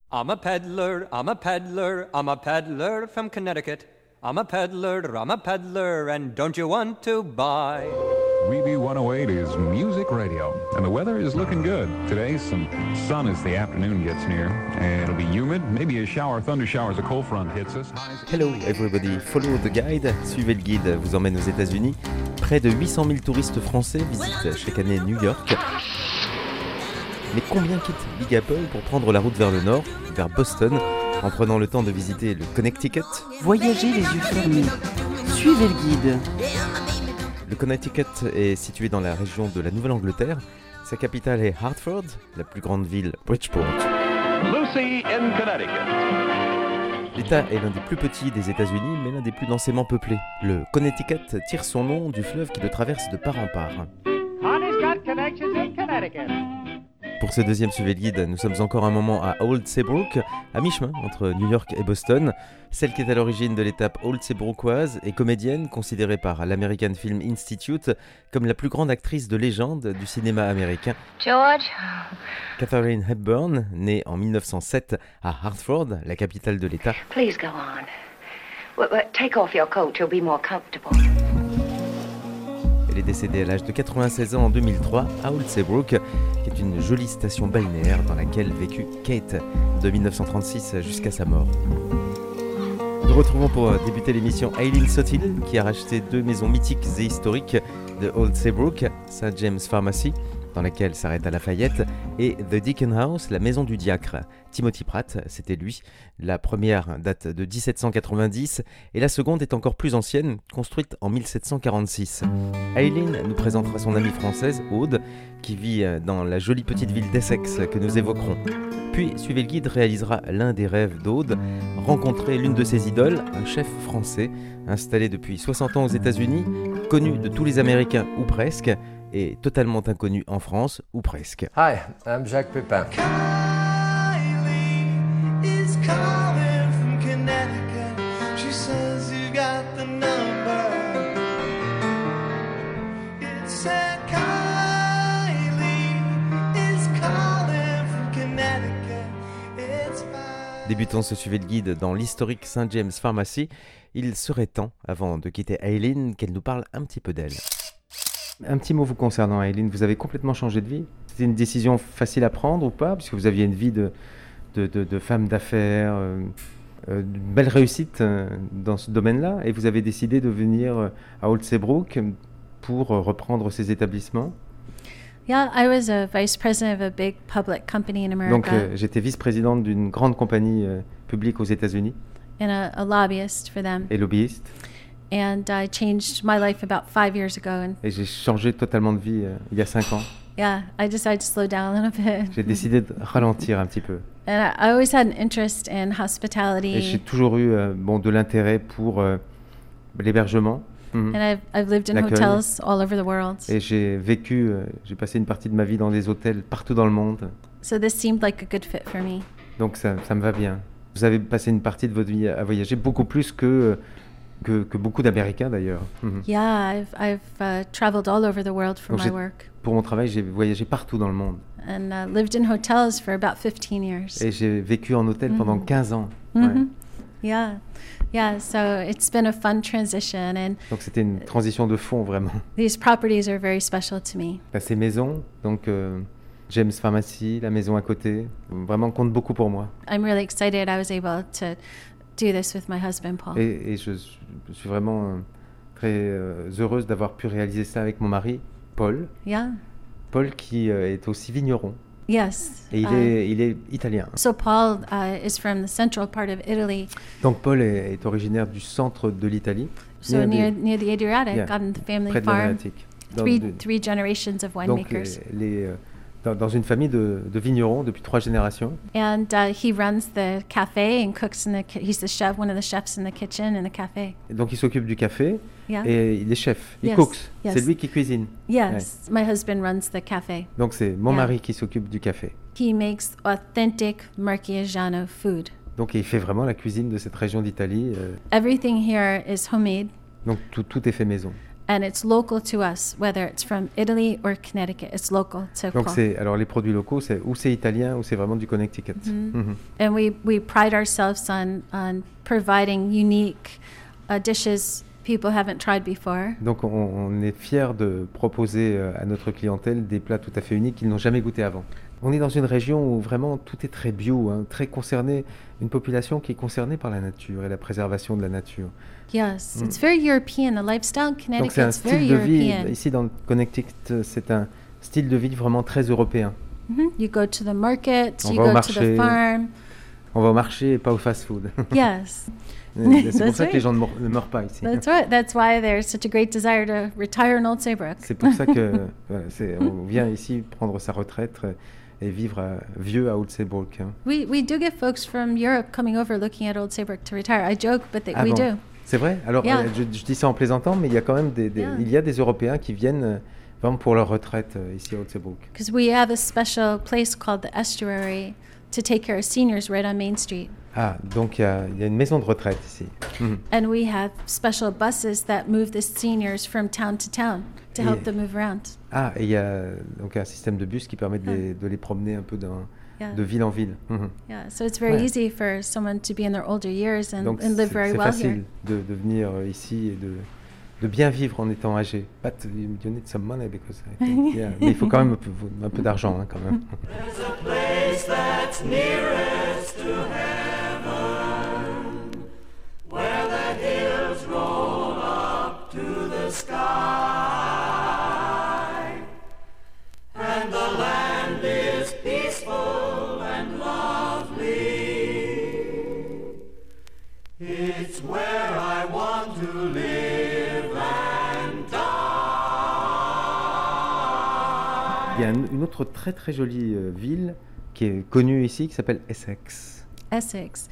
I'm a peddler, I'm a peddler, I'm a peddler from Connecticut. I'm a peddler, and don't you want to buy? Weeby 108 is music radio, and the weather is looking good. Today, some sun as the afternoon gets near, and it'll be humid, maybe a shower, thunder showers, a cold front hits us. Hello everybody, follow the guide, suivez le guide, vous emmène aux États-Unis. Près de 800 000 touristes français visitent chaque année New York. Mais combien quittent Big Apple pour prendre la route vers le nord, vers Boston, en prenant le temps de visiter le Connecticut? Voyagez les yeux fermés, suivez le guide. Le Connecticut est situé dans la région de la Nouvelle-Angleterre. Sa capitale est Hartford, la plus grande ville Bridgeport. Lucy in Connecticut. L'État est l'un des plus petits des États-Unis, mais l'un des plus densément peuplés. Le Connecticut tire son nom du fleuve qui le traverse de part en part. Honey's got connections in Connecticut. Pour ce deuxième suivi de guide, nous sommes encore un moment à Old Saybrook, à mi-chemin entre New York et Boston. Celle qui est à l'origine de l'étape Old Saybrookioise est comédienne, considérée par l'American Film Institute comme la plus grande actrice de légende du cinéma américain. George? Katharine Hepburn, née en 1907 à Hartford, la capitale de l'État. Please go on. Take off your coat, you'll be more comfortable. Elle est décédée à l'âge de 96 ans en 2003 à Old Saybrook, qui est une jolie station balnéaire dans laquelle vécut Kate de 1936 jusqu'à sa mort. Nous retrouvons pour débuter l'émission Eileen Sottil, qui a racheté deux maisons mythiques et historiques de Old Saybrook, St. James Pharmacy, dans laquelle s'arrête à Lafayette, et The Deacon House, la maison du diacre. Timothy Pratt, c'était lui. La première date de 1790 et la seconde est encore plus ancienne, construite en 1746. Eileen nous présentera son amie française, Aude, qui vit dans la jolie petite ville d'Essex que nous évoquerons. Puis, suivez le guide, réalisera l'un des rêves d'Aude, rencontrer l'une de ses idoles, un chef français, installé depuis 60 ans aux États-Unis, connu de tous les Américains ou presque, et totalement inconnu en France ou presque. Hi, I'm Jacques Pepin. Débutons ce suivi de guide dans l'historique St. James Pharmacy. Il serait temps, avant de quitter Eileen, qu'elle nous parle un petit peu d'elle. Un petit mot vous concernant, Eileen, vous avez complètement changé de vie. C'était une décision facile à prendre ou pas, puisque vous aviez une vie de femme d'affaires, une belle réussite dans ce domaine-là, et vous avez décidé de venir à Old Saybrook pour reprendre ces établissements. Yeah, I was a vice president of a big public company in America. Donc j'étais vice-présidente d'une grande compagnie publique aux États-Unis. And a lobbyist for them. Et lobbyiste. And I changed my life about 5 years ago. Et j'ai changé totalement de vie il y a 5 ans. Yeah, I decided to slow down a little bit. J'ai décidé de ralentir un petit peu. And I always had an interest in hospitality. Et j'ai toujours eu de l'intérêt pour l'hébergement. And I've lived in hotels all over the world. Et j'ai passé une partie de ma vie dans des hôtels partout dans le monde. So this seemed like a good fit for me. Donc ça me va bien. Vous avez passé une partie de votre vie à voyager, beaucoup plus que beaucoup d'Américains d'ailleurs. Yeah, I've traveled all over the world for my work. Pour mon travail, j'ai voyagé partout dans le monde. And lived in hotels for about 15 years. Et j'ai vécu en hôtel pendant 15 ans. Ouais. Yeah, so it's been a fun transition. And donc c'était une transition de fond vraiment. These properties are very special to me. Ces maisons, donc James Pharmacy, la maison à côté, vraiment compte beaucoup pour moi. I'm really excited I was able to do this with my husband Paul. Et je suis vraiment très heureuse d'avoir pu réaliser ça avec mon mari Paul. Yeah. Paul qui est aussi vigneron. Yes. Et il est italien. So Paul is from the central part of Italy. Donc Paul est originaire du centre de l'Italie. So near the Adriatic, on the family près de farm. l'Adriatique. Three generations of winemakers. Donc dans une famille de vignerons depuis 3 générations. And he runs the cafe and cooks he's the chef, one of the chefs in the kitchen in the cafe. Et donc il s'occupe du café. Yeah. Et il est chef, il Yes. cooks. Yes. C'est lui qui cuisine. Yes, my husband runs the cafe. Donc c'est mon mari qui s'occupe du café. He makes authentic Marchigiano food. Donc il fait vraiment la cuisine de cette région d'Italie. Everything here is homemade. Donc tout est fait maison. And it's local to us, whether it's from Italy or Connecticut. It's local to Donc Cole. alors les produits locaux, c'est italien ou c'est vraiment du Connecticut. Mhm. And we pride ourselves on providing unique dishes people haven't tried before. Donc on est fiers de proposer à notre clientèle des plats tout à fait uniques qu'ils n'ont jamais goûté avant. On est dans une région où vraiment tout est très bio, hein, très concerné, une population qui est concernée par la nature et la préservation de la nature. Yes, it's very European. The lifestyle in Donc c'est un Connecticut's very style de vie, European. ici dans le Connecticut, c'est un style de vie vraiment très européen. You go to the market, On you va au go to marché. the farm. On va au marché et pas au fast-food. Yes. C'est pour That's ça que les right. gens ne meurent pas ici. That's right. That's why there's such a great desire to retire in Old Saybrook. C'est pour ça que voilà, on vient ici prendre sa retraite et vivre vieux à Old Saybrook. Hein. We do get folks from Europe coming over looking at Old Saybrook to retire. I joke, but Ah we bon. do. C'est vrai. Alors Yeah. je dis ça en plaisantant, mais il y a quand même Yeah. il y a des Européens qui viennent vraiment pour leur retraite ici à Old Saybrook. Because we have a special place called the Estuary to take care of seniors right on Main Street. Ah, donc il y a une maison de retraite ici. Mhm. And we have special buses that move the seniors from town to town to help Yeah. them move around. Ah, et il y a donc un système de bus qui permet de les promener un peu Yeah. de ville en ville. Mhm. Yeah, so it's very Ouais. easy for someone to be in their older years and Donc live very c'est well facile here. de venir ici et de bien vivre en étant âgé. But you need some money because I think, yeah. Mais il faut quand même un peu d'argent hein, quand même. Il y a une autre très très jolie ville qui est connue ici qui s'appelle Essex. Essex.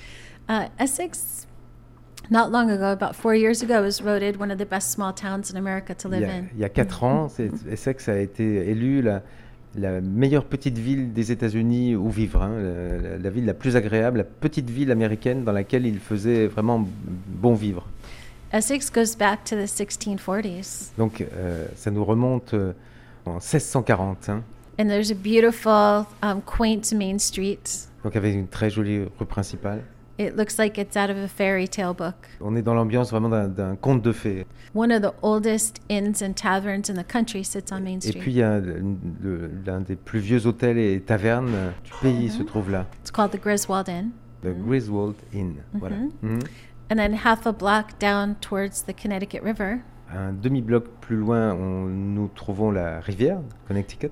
Essex, not long ago, about 4 years ago, was voted one of the best small towns in America to live in. Il y a 4 ans, Essex a été élue la meilleure petite ville des États-Unis où vivre, hein, la ville la plus agréable, la petite ville américaine dans laquelle il faisait vraiment bon vivre. Essex goes back to the 1640s. Donc ça nous remonte en 1640. Hein. And there's a beautiful, quaint Main Street. Donc avec une très jolie rue principale. It looks like it's out of a fairy tale book. On est dans l'ambiance vraiment d'un conte de fées. One of the oldest inns and taverns in the country sits on Main Et Street. puis il y a l'un des plus vieux hôtels et tavernes du pays se trouve là, It's called the Griswold Inn. le Griswold Inn. Voilà. Mhm. And then half a block down towards the Connecticut River, Un demi-bloc plus loin, nous trouvons la rivière Connecticut.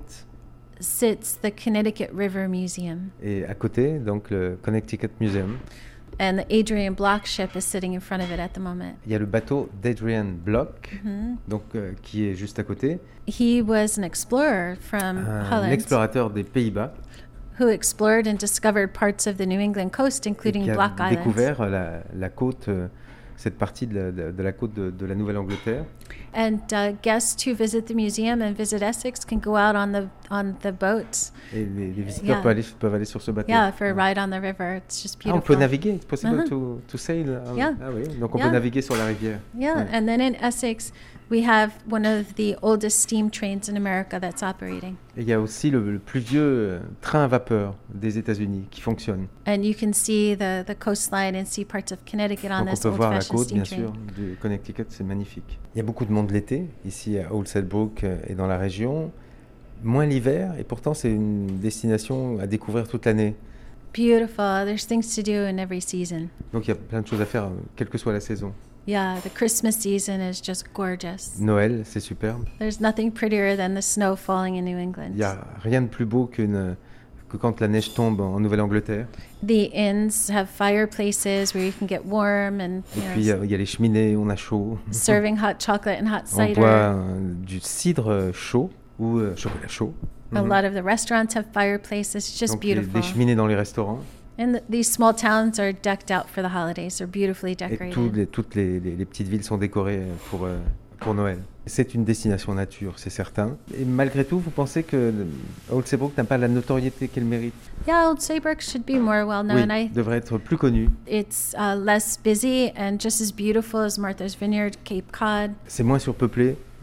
sits the Connecticut River Museum. Et à côté, donc le Connecticut Museum, And the Adrian Block ship is sitting in front of it at the moment. il y a le bateau d'Adrian Block, donc, qui est juste à côté, He was an explorer from un Holland explorateur des Pays-Bas who explored and discovered parts of the New England coast, et including qui a Block Island. découvert la côte, cette partie de la côte de la Nouvelle-Angleterre. And guests who visit the museum and visit Essex can go out on the boat. Et les visiteurs Yeah. peuvent aller sur ce bateau. Yeah, for a ride on the river. It's just Ah, on beautiful. peut naviguer, it's possible Uh-huh. to sail. Yeah. Ah oui, donc on Yeah. peut naviguer sur la rivière. Yeah, Ouais. and then in Essex, we have one of the oldest steam trains in America that's operating. Et il y a aussi le plus vieux train à vapeur des États-Unis qui fonctionne. And you can see the coastline and see parts of Connecticut on Donc on this peut voir la old-fashioned côte, steam bien train. sûr, du Connecticut, c'est magnifique. Il y a beaucoup de monde l'été, ici à Old Saybrook et dans la région. Moins l'hiver, et pourtant c'est une destination à découvrir toute l'année. Beautiful. There's things to do in every season. Donc il y a plein de choses à faire, quelle que soit la saison. Yeah, the Christmas season is just gorgeous. Noël, c'est superbe. There's nothing prettier than the snow falling in New Il England. n'y a rien de plus beau que quand la neige tombe en Nouvelle-Angleterre. The inns have fireplaces where you can get warm and Et puis il y a les cheminées, on a chaud. serving hot chocolate and hot On cider. boit du cidre chaud ou chocolat chaud. A Mhm. lot of the restaurants have fireplaces. It's just Donc beautiful. des cheminées dans les restaurants. And these small towns are decked out for the holidays. They're beautifully Et decorated. toutes les petites villes sont décorées pour Noël. C'est une destination nature, c'est certain. Et malgré tout, vous pensez que Old Saybrook n'a pas la notoriété qu'elle mérite? Yeah, Old Saybrook should be more well known. Oui, devrait être plus connu. It's less busy and just as beautiful as Martha's Vineyard, Cape Cod. C'est moins surpeuplé,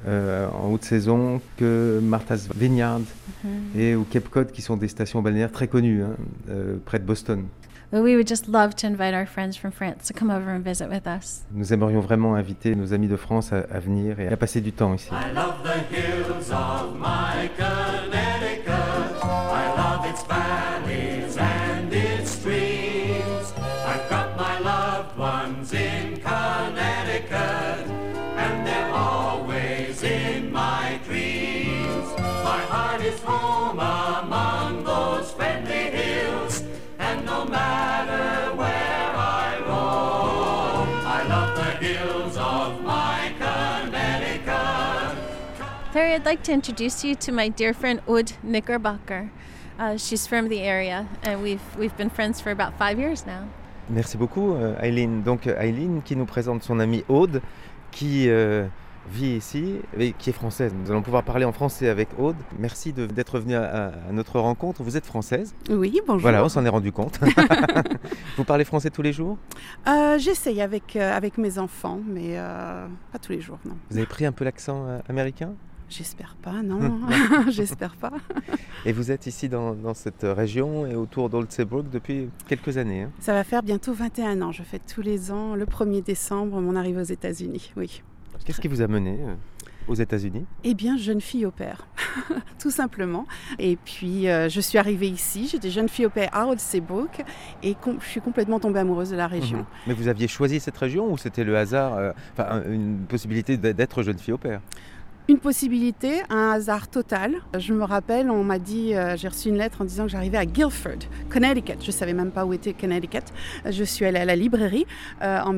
en haute saison que Martha's Vineyard et ou Cape Cod, qui sont des stations balnéaires très connues près de Boston. But we would just love to invite our friends from France to come over and visit with us. Nous aimerions vraiment inviter nos amis de France à venir et à passer du temps ici. I love the hills of my Connecticut. I love its valleys and its streams. I've got my loved ones in Connecticut, and they're always in my dreams. My heart is home among those friendly hills, and no matter where I roam, I love the hills of my Connecticut. Terry, I'd like to introduce you to my dear friend Aude Knickerbocker. She's from the area, and we've been friends for about 5 years now. Merci beaucoup, Eileen. Donc Eileen qui nous présente son amie Aude, qui vit ici et qui est française. Nous allons pouvoir parler en français avec Aude. Merci d'être venue à notre rencontre. Vous êtes française? Oui, bonjour. Voilà, on s'en est rendu compte. Vous parlez français tous les jours? J'essaye avec mes enfants, mais pas tous les jours, non. Vous avez pris un peu l'accent américain? J'espère pas, non. J'espère pas. Et vous êtes ici dans cette région et autour d'Old Saybrook depuis quelques années, hein? Ça va faire bientôt 21 ans. Je fête tous les ans, le 1er décembre, mon arrivée aux États-Unis, oui. Qu'est-ce qui vous a mené aux États-Unis? Eh bien, jeune fille au pair, tout simplement. Et puis, je suis arrivée ici, j'étais jeune fille au pair à Old Saybrook et je suis complètement tombée amoureuse de la région. Mais vous aviez choisi cette région ou c'était le hasard, une possibilité d'être jeune fille au pair? Une possibilité, un hasard total. Je me rappelle, on m'a dit, j'ai reçu une lettre en disant que j'arrivais à Guilford, Connecticut. Je ne savais même pas où était Connecticut. Je suis allée à la librairie en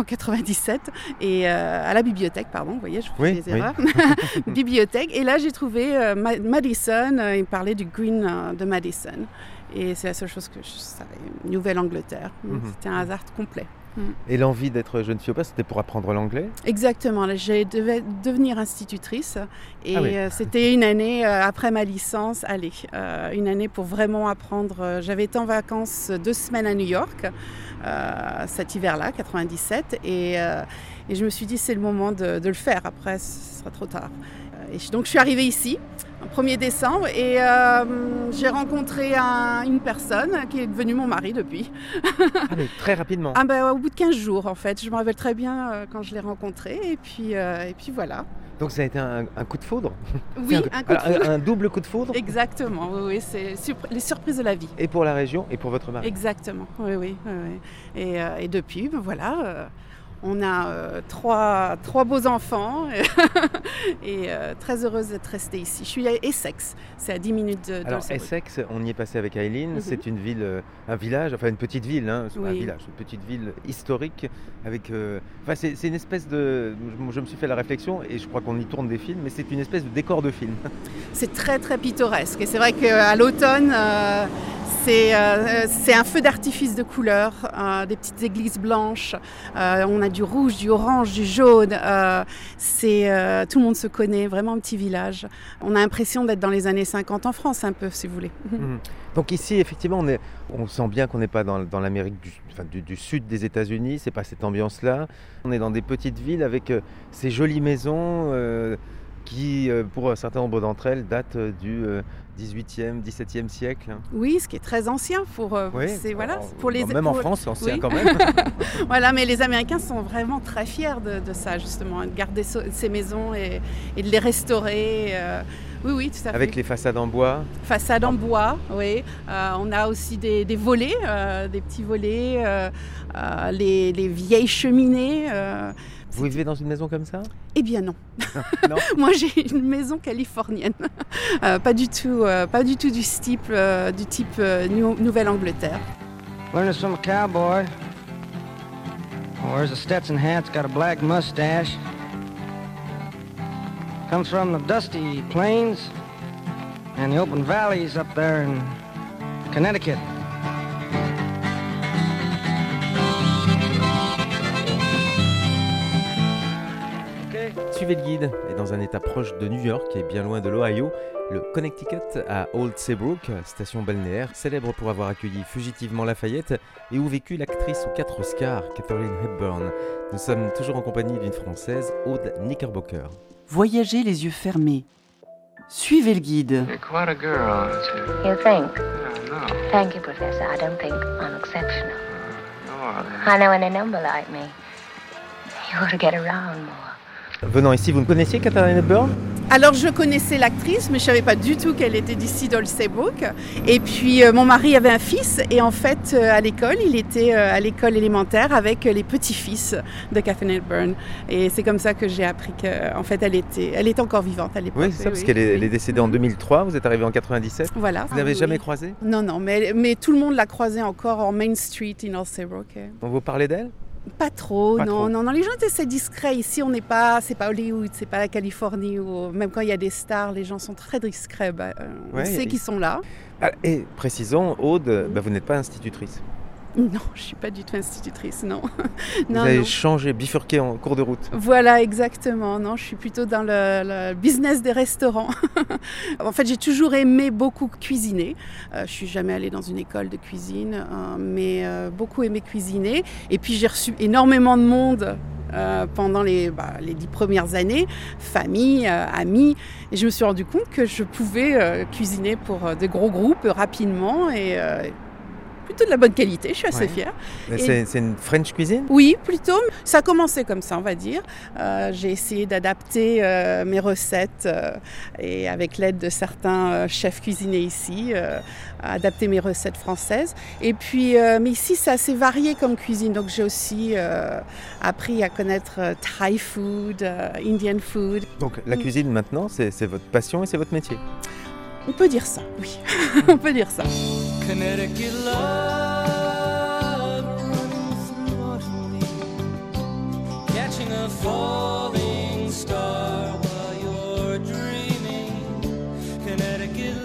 1997 et à la bibliothèque, pardon, vous voyez, je fais des erreurs. Bibliothèque. Et là, j'ai trouvé Madison, il parlait du Green de Madison. Et c'est la seule chose que je savais, Nouvelle-Angleterre. C'était un hasard complet. Et l'envie d'être jeune fille au pair, c'était pour apprendre l'anglais? Exactement, je devais devenir institutrice et c'était une année après ma licence, une année pour vraiment apprendre. J'avais été en vacances 2 semaines à New York cet hiver-là, 97, et je me suis dit c'est le moment de le faire, après ce sera trop tard. Donc je suis arrivée ici, le 1er décembre, et j'ai rencontré une personne qui est devenue mon mari depuis. Ah mais très rapidement? Au bout de 15 jours en fait, je me rappelle très bien quand je l'ai rencontré, et puis voilà. Donc ça a été un coup de foudre? Oui, un coup de foudre. Un double coup de foudre? Exactement, oui, c'est les surprises de la vie. Et pour la région et pour votre mari? Exactement, oui. Et depuis, voilà... On a 3 beaux enfants et très heureuse d'être restée ici. Je suis à Essex, c'est à 10 minutes de Alors Essex, on y est passé avec Eileen, c'est une ville, un village, enfin une petite ville, hein, c'est pas un village, une petite ville historique avec... c'est une espèce de... Je me suis fait la réflexion et je crois qu'on y tourne des films, mais c'est une espèce de décor de film. C'est très très pittoresque et c'est vrai qu'à l'automne... C'est un feu d'artifice de couleurs, des petites églises blanches, on a du rouge, du orange, du jaune, tout le monde se connaît, vraiment un petit village. On a l'impression d'être dans les années 50 en France un peu, si vous voulez. Donc ici, effectivement, on sent bien qu'on n'est pas dans l'Amérique du sud des États-Unis, c'est pas cette ambiance-là. On est dans des petites villes avec ces jolies maisons qui, pour un certain nombre d'entre elles, datent du 18e, 17e siècle. Oui, ce qui est très ancien pour les... Même en France, c'est ancien quand même. Voilà, mais les Américains sont vraiment très fiers de ça, justement, de garder ces maisons et de les restaurer. Oui, tout à fait. Avec les façades en bois. Façades en bois, oui. On a aussi des volets, des petits volets, les vieilles cheminées. Vous vivez dans une maison comme ça? Eh bien non. Non. Moi j'ai une maison californienne, pas du tout du type Nouvelle-Angleterre. Learned this from a cowboy. Wears a Stetson hat, got a black mustache. Comes from the dusty plains and the open valleys up there in Connecticut. Suivez le guide, et dans un état proche de New York et bien loin de l'Ohio, le Connecticut à Old Saybrook, station balnéaire, célèbre pour avoir accueilli fugitivement Lafayette et où vécut l'actrice aux 4 Oscars, Katharine Hepburn. Nous sommes toujours en compagnie d'une Française, Aude Knickerbocker. Voyagez les yeux fermés. Suivez le guide. You're quite a girl, aren't you? You think? Yeah, no. Thank you, Professor. I don't think I'm exceptional. No, I know in a number like me, you ought to get around more. Venant ici, vous ne connaissiez Katharine Hepburn ? Alors je connaissais l'actrice, mais je ne savais pas du tout qu'elle était d'ici d'Old Saybrook. Et puis mon mari avait un fils, et en fait à l'école, il était à l'école élémentaire avec les petits-fils de Katharine Hepburn. Et c'est comme ça que j'ai appris qu'en fait elle était encore vivante à l'époque. Oui, c'est ça, parce qu'elle est décédée en 2003, vous êtes arrivé en 97. Voilà. Vous n'avez jamais croisé ? Non, mais tout le monde l'a croisée encore en Main Street in Old Saybrook. On vous parlait d'elle ? Pas trop, non, les gens étaient assez discrets. Ici, c'est pas Hollywood, c'est pas la Californie, où même quand il y a des stars, les gens sont très discrets. On sait qu'ils sont là. Et précisons, Aude, vous n'êtes pas institutrice. Non, je suis pas du tout institutrice, non. Vous avez changé, bifurqué en cours de route. Voilà, exactement. Non, je suis plutôt dans le business des restaurants. En fait, j'ai toujours aimé beaucoup cuisiner. Je suis jamais allée dans une école de cuisine, mais beaucoup aimé cuisiner. Et puis j'ai reçu énormément de monde pendant les 10 premières années, famille, amis. Et je me suis rendu compte que je pouvais cuisiner pour de gros groupes rapidement et plutôt de la bonne qualité, je suis assez fière. C'est une French cuisine ? Oui, plutôt. Ça a commencé comme ça, on va dire. J'ai essayé d'adapter mes recettes et avec l'aide de certains chefs cuisiniers ici, adapter mes recettes françaises. Et puis, mais ici, c'est assez varié comme cuisine. Donc, j'ai aussi appris à connaître Thai food, Indian food. Donc, la cuisine maintenant, c'est votre passion et c'est votre métier ? On peut dire ça, oui. On peut dire ça. Connecticut love running through catching a falling star while you're dreaming. Connecticut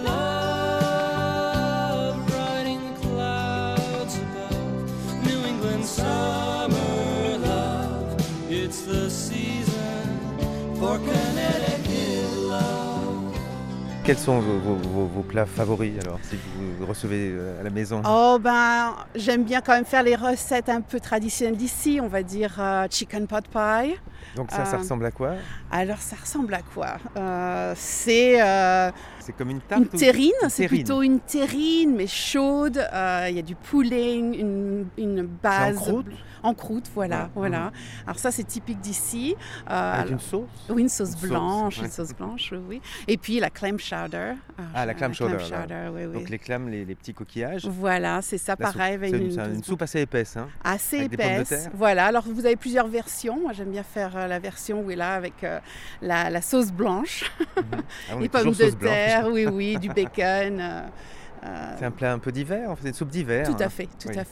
love riding the clouds above. New England summer love, it's the season for Connecticut love. Quels sont vos plats favoris alors, si vous recevez à la maison ? J'aime bien quand même faire les recettes un peu traditionnelles d'ici, on va dire chicken pot pie. Donc ça ressemble à quoi ? Alors ça ressemble à quoi ? C'est comme une tarte une terrine, c'est plutôt une terrine mais chaude. Il y a du pudding, une base. C'est en croûte, voilà. Alors ça c'est typique d'ici. Avec une sauce ? Oui, une sauce blanche, oui. Et puis la clam chowder. La clam chowder. Oui. Donc les clams, les petits coquillages. Voilà, c'est ça, pareil. C'est une soupe assez épaisse. Assez avec épaisse. Des pommes de terre. Voilà, alors vous avez plusieurs versions. Moi j'aime bien faire la version où est là avec la sauce blanche, les pommes de terre, oui, du bacon. C'est un plat un peu d'hiver, c'est une soupe d'hiver. Tout à fait.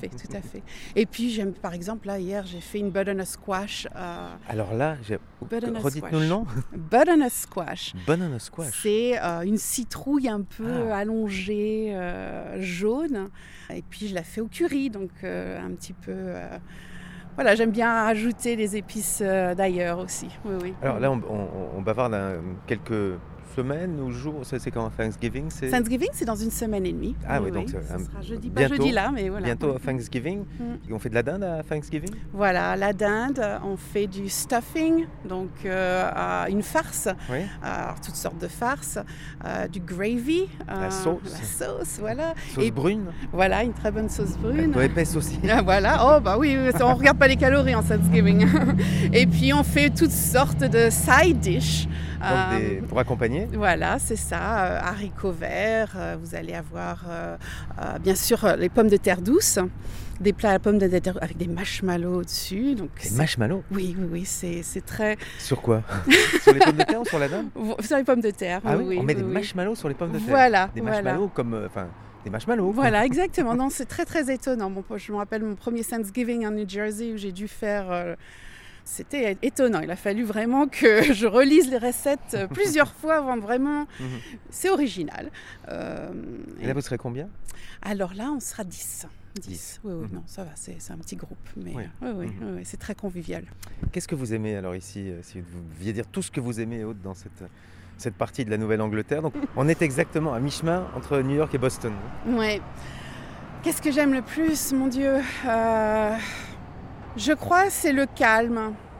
Et puis j'aime, par exemple, là hier j'ai fait une butternut squash. Alors là, redites-nous le nom. Butternut squash. Butternut squash. C'est une citrouille un peu allongée, jaune. Et puis je la fais au curry, donc un petit peu. Voilà, j'aime bien ajouter les épices d'ailleurs aussi. Oui. Alors là, on bavarde quelques semaines ou jours, c'est quand Thanksgiving Thanksgiving, c'est dans une semaine et demie. Donc ça sera jeudi, bientôt, pas jeudi là, mais voilà. Bientôt Thanksgiving. Et on fait de la dinde à Thanksgiving ? Voilà, la dinde, on fait du stuffing, donc une farce, alors, toutes sortes de farces, du gravy, la sauce, voilà. Sauce brune. Voilà, une très bonne sauce brune. Un peu épaisse aussi. Voilà, oui, on regarde pas les calories en Thanksgiving. Et puis on fait toutes sortes de side dish. Pour accompagner. Voilà, c'est ça, haricots verts, vous allez avoir bien sûr les pommes de terre douces, des plats à pommes de terre avec des marshmallows au-dessus. Donc des marshmallows ? Oui, c'est très... Sur quoi ? Sur les pommes de terre ou sur la dinde ? Sur les pommes de terre, oui. On met des marshmallows sur les pommes de terre. Voilà. Des marshmallows comme... des marshmallows. Voilà, exactement. Non, c'est très très étonnant. Je me rappelle mon premier Thanksgiving en New Jersey où j'ai dû faire... C'était étonnant. Il a fallu vraiment que je relise les recettes plusieurs fois avant de vraiment... C'est original. Et là, vous serez combien ? Alors là, on sera 10. 10. Oui, non, ça va, c'est un petit groupe. Mais oui, c'est très convivial. Qu'est-ce que vous aimez alors ici, si vous deviez dire tout ce que vous aimez, Aude, dans cette partie de la Nouvelle-Angleterre ? Donc, on est exactement à mi-chemin entre New York et Boston. Oui. Qu'est-ce que j'aime le plus, mon Dieu ? Je crois que c'est le calme.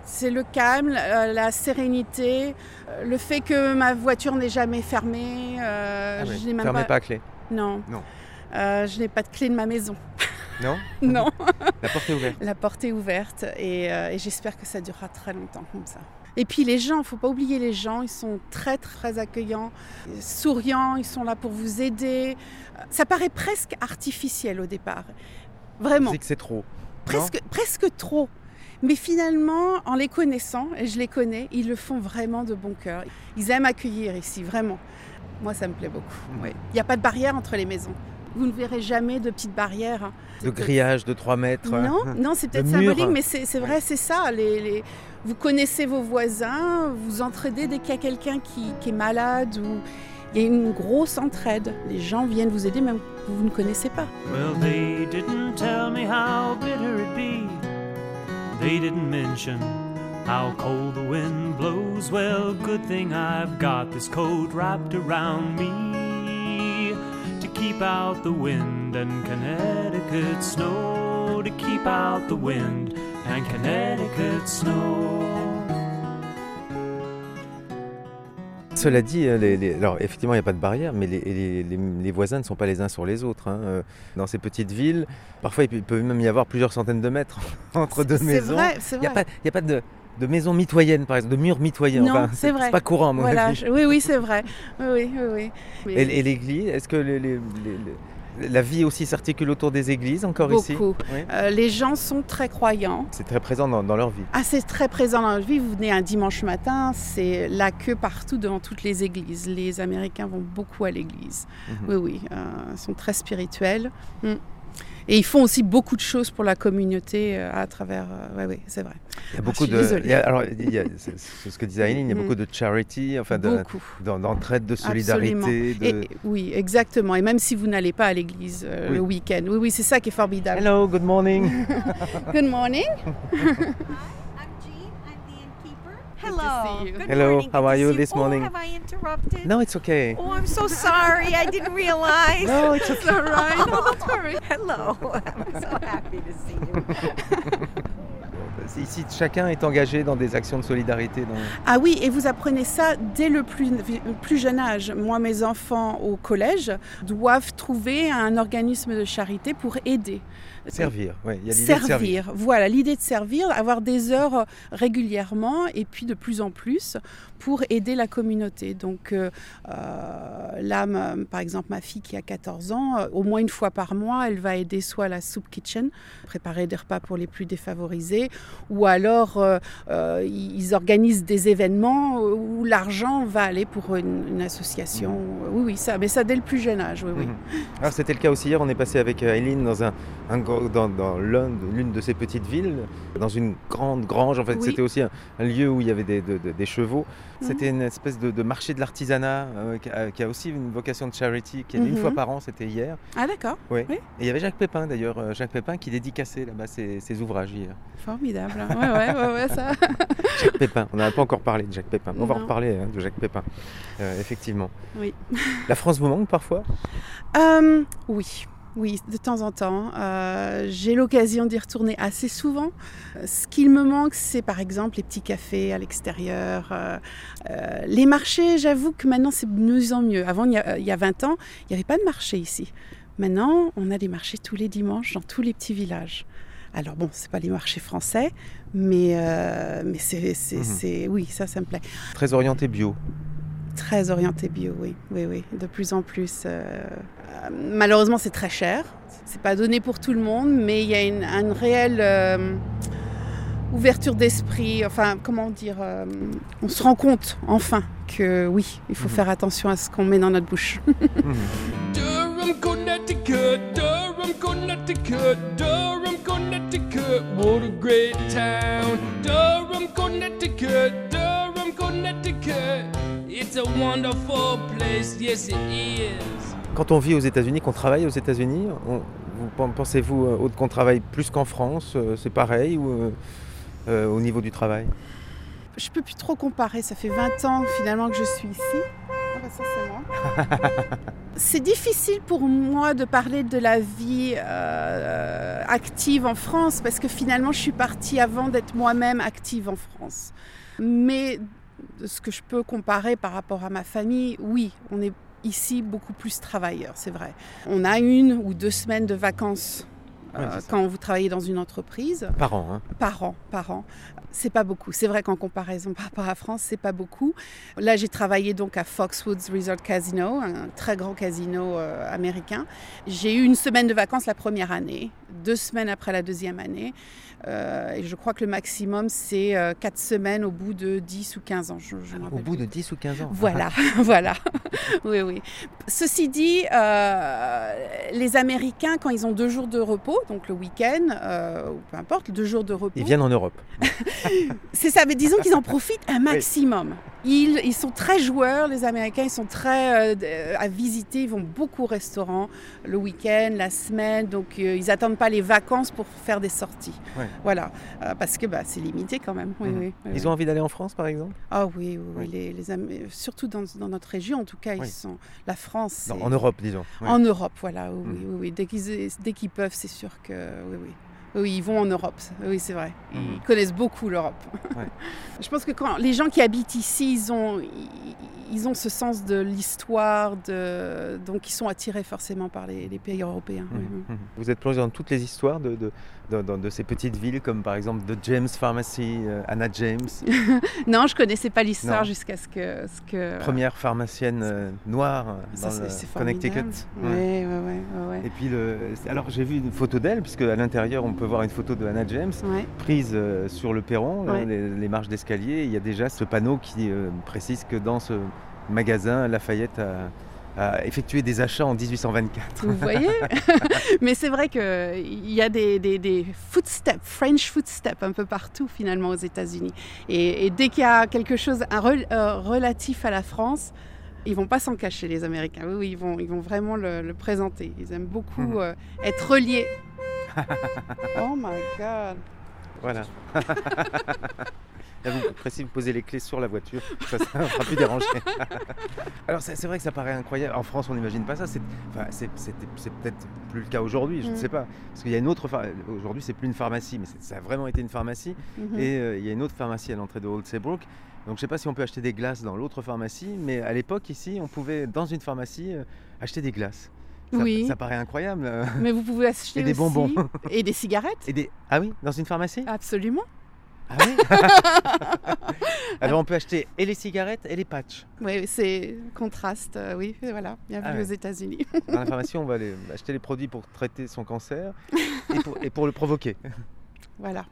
C'est le calme, la sérénité, le fait que ma voiture n'est jamais fermée. Je n'ai même pas à clé. Non. Je n'ai pas de clé de ma maison. Non. Non. La porte est ouverte. La porte est ouverte et j'espère que ça durera très longtemps comme ça. Et puis les gens, il ne faut pas oublier les gens, ils sont très très accueillants, souriants, ils sont là pour vous aider. Ça paraît presque artificiel au départ, vraiment. C'est que c'est trop. Presque trop. Mais finalement, en les connaissant, et je les connais, ils le font vraiment de bon cœur. Ils aiment accueillir ici, vraiment. Moi, ça me plaît beaucoup. Oui. Il n'y a pas de barrière entre les maisons. Vous ne verrez jamais de petites barrières. De grillage de 3 mètres. Non, c'est peut-être symbolique, mais c'est vrai, c'est ça. Vous connaissez vos voisins, vous entraidez dès qu'il y a quelqu'un qui est malade ou il y a une grosse entraide. Les gens viennent vous aider même que vous ne connaissez pas. Well, they didn't tell me how bitter it'd be. They didn't mention how cold the wind blows. Well, good thing I've got this coat wrapped around me to keep out the wind and Connecticut snow. To keep out the wind and Connecticut snow. Cela dit, alors effectivement il n'y a pas de barrière, mais les voisins ne sont pas les uns sur les autres. Dans ces petites villes, parfois il peut même y avoir plusieurs centaines de mètres entre deux maisons. C'est vrai. Il n'y a pas de maison mitoyenne, par exemple, de mur mitoyen. Non, c'est vrai. C'est pas courant à mon avis. Oui, c'est vrai. Oui. Mais... Et l'église, est-ce que la vie aussi s'articule autour des églises encore beaucoup. Ici? Beaucoup. Oui. Les gens sont très croyants. C'est très présent dans leur vie. C'est très présent dans leur vie. Vous venez un dimanche matin, c'est la queue partout devant toutes les églises. Les Américains vont beaucoup à l'église. Oui. Ils sont très spirituels. Et ils font aussi beaucoup de choses pour la communauté à travers... Oui, c'est vrai. Il y a beaucoup c'est ce que disait Aileen, il y a beaucoup de charity, d'entraide, de solidarité. Oui, exactement. Et même si vous n'allez pas à l'église le week-end. Oui, c'est ça qui est formidable. Hello, good morning. Good morning. Hello. Hello. Morning. How are you this morning? Have I interrupted? No, it's okay. Oh, I'm so sorry. I didn't realize. No, it's okay. All right. No, don't worry. Hello. I'm so happy to see you. Ici, chacun est engagé dans des actions de solidarité. Ah oui, et vous apprenez ça dès le plus jeune âge. Moi, mes enfants au collège doivent trouver un organisme de charité pour aider. Servir, oui, il y a l'idée de servir. Voilà, l'idée de servir, avoir des heures régulièrement et puis de plus en plus pour aider la communauté. Donc là, par exemple, ma fille qui a 14 ans, au moins une fois par mois, elle va aider soit la soup kitchen, préparer des repas pour les plus défavorisés, ou alors ils organisent des événements où l'argent va aller pour une association. Oui, mais ça dès le plus jeune âge, oui. Alors c'était le cas aussi hier, on est passé avec Aileen dans l'une de ces petites villes, dans une grande grange. En fait, c'était aussi un lieu où il y avait des chevaux. C'était une espèce de marché de l'artisanat qui a aussi une vocation de charity, qui est une fois par an, c'était hier. Ah d'accord. Oui. Et il y avait Jacques Pépin d'ailleurs, Jacques Pépin qui dédicaçait là-bas ses ouvrages hier. Formidable. Ouais, ça. Jacques Pépin, on n'a pas encore parlé de Jacques Pépin. On va en reparler de Jacques Pépin, effectivement. Oui. La France vous manque parfois ? Oui, de temps en temps. J'ai l'occasion d'y retourner assez souvent. Ce qu'il me manque, c'est par exemple les petits cafés à l'extérieur. Les marchés, j'avoue que maintenant, c'est de mieux en mieux. Avant, il y a 20 ans, il n'y avait pas de marché ici. Maintenant, on a des marchés tous les dimanches dans tous les petits villages. Alors bon, c'est pas les marchés français, mais oui, ça me plaît. Très orienté bio. Très orienté bio, oui, de plus en plus. Malheureusement, c'est très cher. C'est pas donné pour tout le monde, mais il y a une réelle ouverture d'esprit. Enfin, comment dire, on se rend compte enfin que oui, il faut faire attention à ce qu'on met dans notre bouche. Durham, Connecticut, Durham, Connecticut, Durham, Connecticut, what a great town. Durham, Connecticut, Durham, Connecticut, it's a wonderful place, yes it is. Quand on vit aux États-Unis, qu'on travaille aux États-Unis, pensez-vous qu'on travaille plus qu'en France? C'est pareil ou au niveau du travail? Je ne peux plus trop comparer. Ça fait 20 ans finalement que je suis ici. ça c'est moi. C'est difficile pour moi de parler de la vie active en France parce que finalement je suis partie avant d'être moi-même active en France. Mais de ce que je peux comparer par rapport à ma famille, oui, on est ici beaucoup plus travailleurs, c'est vrai. On a 1 ou 2 semaines de vacances quand vous travaillez dans une entreprise. Par an, hein. Par an. C'est pas beaucoup. C'est vrai qu'en comparaison par rapport à la France, c'est pas beaucoup. Là, j'ai travaillé donc à Foxwoods Resort Casino, un très grand casino américain. J'ai eu 1 semaine de vacances la première année, 2 semaines après la deuxième année. Et je crois que le maximum, c'est 4 semaines au bout de 10 ou 15 ans. Au bout de 10 ou 15 ans. Voilà, voilà. Oui. Ceci dit, les Américains, quand ils ont 2 jours de repos, donc le week-end, ou peu importe, 2 jours de repos... Ils viennent en Europe. C'est ça, mais disons qu'ils en profitent un maximum. Oui. Ils sont très joueurs, les Américains, ils sont très à visiter, ils vont beaucoup au restaurant le week-end, la semaine, donc ils n'attendent pas les vacances pour faire des sorties. Ouais. Voilà, parce que c'est limité quand même. Oui. Ils ont envie d'aller en France, par exemple ? Ah oui. Surtout dans notre région, en tout cas, ils sont... La France... Non, en Europe, disons. Oui. En Europe, voilà, oui. Dès qu'ils peuvent, c'est sûr que... Oui, ils vont en Europe, oui, c'est vrai. Ils connaissent beaucoup l'Europe. Ouais. Je pense que quand les gens qui habitent ici, ils ont ce sens de l'histoire, donc ils sont attirés forcément par les pays européens. Vous êtes plongé dans toutes les histoires de ces petites villes, comme par exemple The James Pharmacy, Anna James. Non, je ne connaissais pas l'histoire jusqu'à ce que... Première pharmacienne noire dans le Connecticut. Oui. Et puis, alors j'ai vu une photo d'elle, puisque à l'intérieur, on peut voir une photo de Anna James, prise sur le perron, les marches d'escalier. Il y a déjà ce panneau qui précise que dans ce magasin, Lafayette a effectué des achats en 1824. Vous voyez. Mais c'est vrai qu'il y a des footsteps, French footsteps un peu partout finalement aux États-Unis. Et dès qu'il y a quelque chose relatif à la France, ils ne vont pas s'en cacher, les Américains. Oui, ils vont vraiment le présenter. Ils aiment beaucoup être reliés. Oh my God. Voilà. Là, vous posez les clés sur la voiture, ça ne sera plus dérangé. Alors c'est vrai que ça paraît incroyable. En France, on n'imagine pas ça. C'est peut-être plus le cas aujourd'hui, je ne sais pas. Parce qu'il y a une autre... Aujourd'hui, c'est plus une pharmacie, mais ça a vraiment été une pharmacie. Et il y a une autre pharmacie à l'entrée de Old Saybrook. Donc je ne sais pas si on peut acheter des glaces dans l'autre pharmacie, mais à l'époque, ici, on pouvait, dans une pharmacie, acheter des glaces. Ça paraît incroyable. Mais vous pouvez acheter des bonbons. Et des cigarettes. Ah oui, dans une pharmacie ? Absolument. Ah oui. Alors on peut acheter et les cigarettes et les patchs. Oui, c'est contraste, oui, voilà, bienvenue aux États-Unis. Dans la pharmacie, on va acheter les produits pour traiter son cancer et pour le provoquer. Voilà.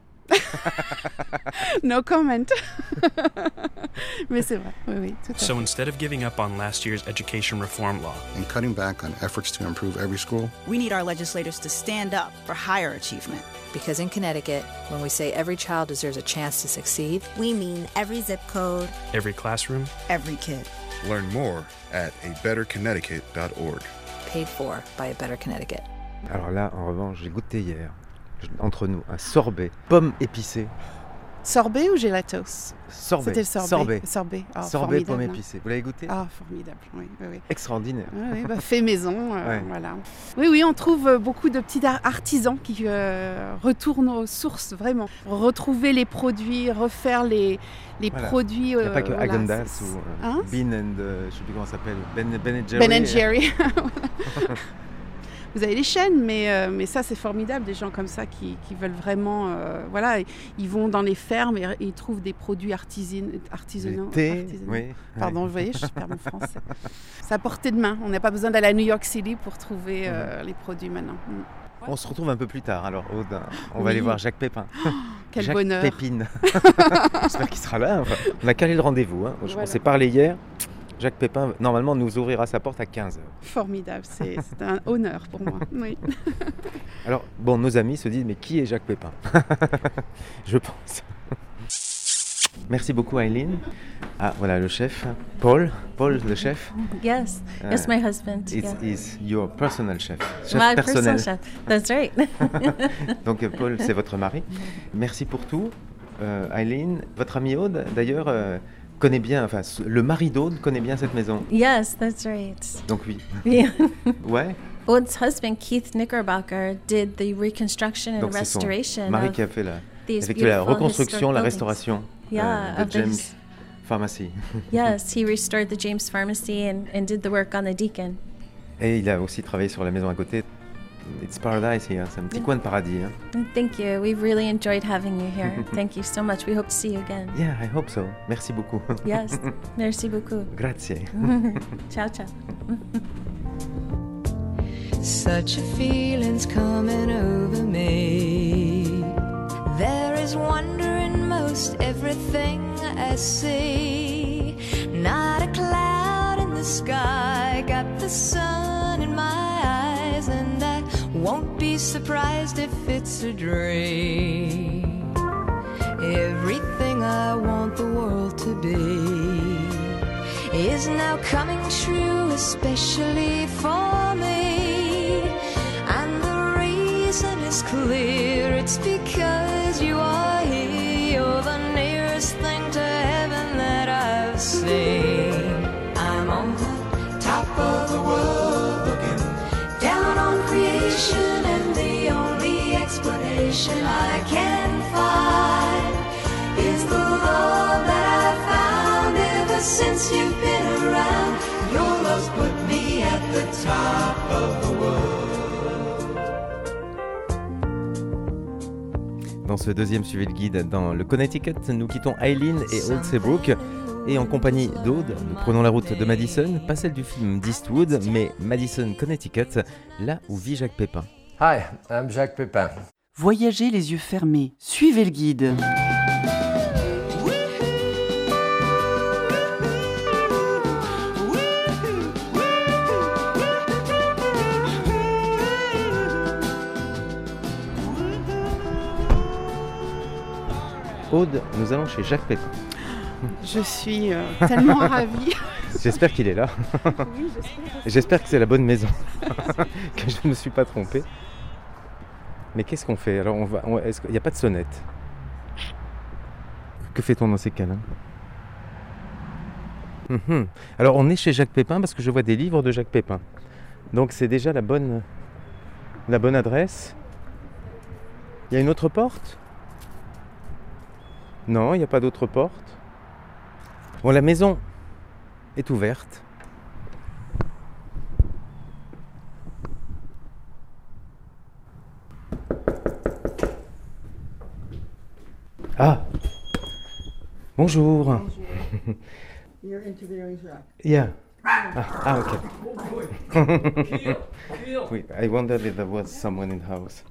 No comment. Mais c'est vrai, oui, tout à fait. So instead of giving up on last year's education reform law and cutting back on efforts to improve every school, we need our legislators to stand up for higher achievement. Because in Connecticut, when we say every child deserves a chance to succeed, we mean every zip code, every classroom, every kid. Learn more at abetterconnecticut.org. Paid for by A Better Connecticut. Alors là, en revanche, j'ai goûté hier, entre nous, un sorbet, pomme épicée. Sorbet ou gelatos ? Sorbet. C'était le sorbet. Sorbet pomme épicée. Vous l'avez goûté ? Ah, formidable, oui. Extraordinaire. Oui, fait maison, voilà. Oui, on trouve beaucoup de petits artisans qui retournent aux sources, vraiment. Retrouver les produits, refaire les produits. Il n'y a pas que Häagen-Dazs ou Bean and... je ne sais plus comment ça s'appelle. Ben Jerry. Ben Jerry. Vous avez les chaînes, mais ça c'est formidable, des gens comme ça qui veulent vraiment, ils vont dans les fermes et ils trouvent des produits artisanaux. Oui. Pardon, vous voyez, je perds mon français. C'est à portée de main, on n'a pas besoin d'aller à New York City pour trouver les produits maintenant. On se retrouve un peu plus tard, alors Aude, on va aller voir Jacques Pépin. Quel Jacques bonheur. Pépine. J'espère qu'il sera là. Enfin, on a calé le rendez-vous, on s'est parlé hier. Jacques Pépin, normalement, nous ouvrira sa porte à 15h. Formidable, c'est un honneur pour moi. Oui. Alors, nos amis se disent, mais qui est Jacques Pépin ? Je pense. Merci beaucoup, Eileen. Ah, voilà le chef. Paul, le chef. Yes, my husband. Is your personal chef. My personnel. Personal chef, that's right. Donc, Paul, c'est votre mari. Merci pour tout. Eileen, votre amie Aude, d'ailleurs... connaît bien, enfin, le mari d'Aude connaît bien cette maison. Yes, that's right. Donc oui. Yeah. Ouais. Aude's husband, Keith Knickerbocker, did the reconstruction and Donc c'est son restoration mari of qui a fait these effectué la beautiful reconstruction, la historic restauration Yeah, de James Pharmacy. Yes, he restored the James Pharmacy and did the work on the Deacon. Et il a aussi travaillé sur la maison à côté. It's paradise here, c'est un petit coin de paradis. Hein. Thank you. We've really enjoyed having you here. Thank you so much. We hope to see you again. Yeah, I hope so. Merci beaucoup. Yes, merci beaucoup. Grazie. Ciao, ciao. Such a feeling's coming over me. There is wonder in most everything I see. Not a cloud in the sky, got the sun in my eyes, and I won't be surprised if it's a dream. Everything I want the world to be is now coming true, especially for me. And the reason is clear, it's because you are here. You're the nearest thing to heaven that I've seen. I'm on the top of the world, looking down on creation, and the only explanation I can find is the love that I've found ever since you've been around. Your love's put me at the top of the world. Dans ce deuxième Suivez le guide dans le Connecticut, nous quittons Eileen et Old Saybrook. Et en compagnie d'Aude, nous prenons la route de Madison, pas celle du film d'Eastwood, mais Madison, Connecticut, là où vit Jacques Pépin. Hi, I'm Jacques Pépin. Voyagez les yeux fermés, suivez le guide. Aude, nous allons chez Jacques Pépin. Je suis tellement ravie. J'espère qu'il est là. Oui, j'espère que c'est la bonne maison, que je ne me suis pas trompé. Mais qu'est-ce qu'on fait? Alors, est-ce qu'il n'y a pas de sonnette? Que fait-on dans ces cas-là? Alors, on est chez Jacques Pépin parce que je vois des livres de Jacques Pépin. Donc, c'est déjà la bonne adresse. Il y a une autre porte? Non, il n'y a pas d'autre porte. Bon, la maison est ouverte. Ah! Bonjour. You're interviewing Jacques. Yeah. Okay. Oui, I wondered if there was someone in the house.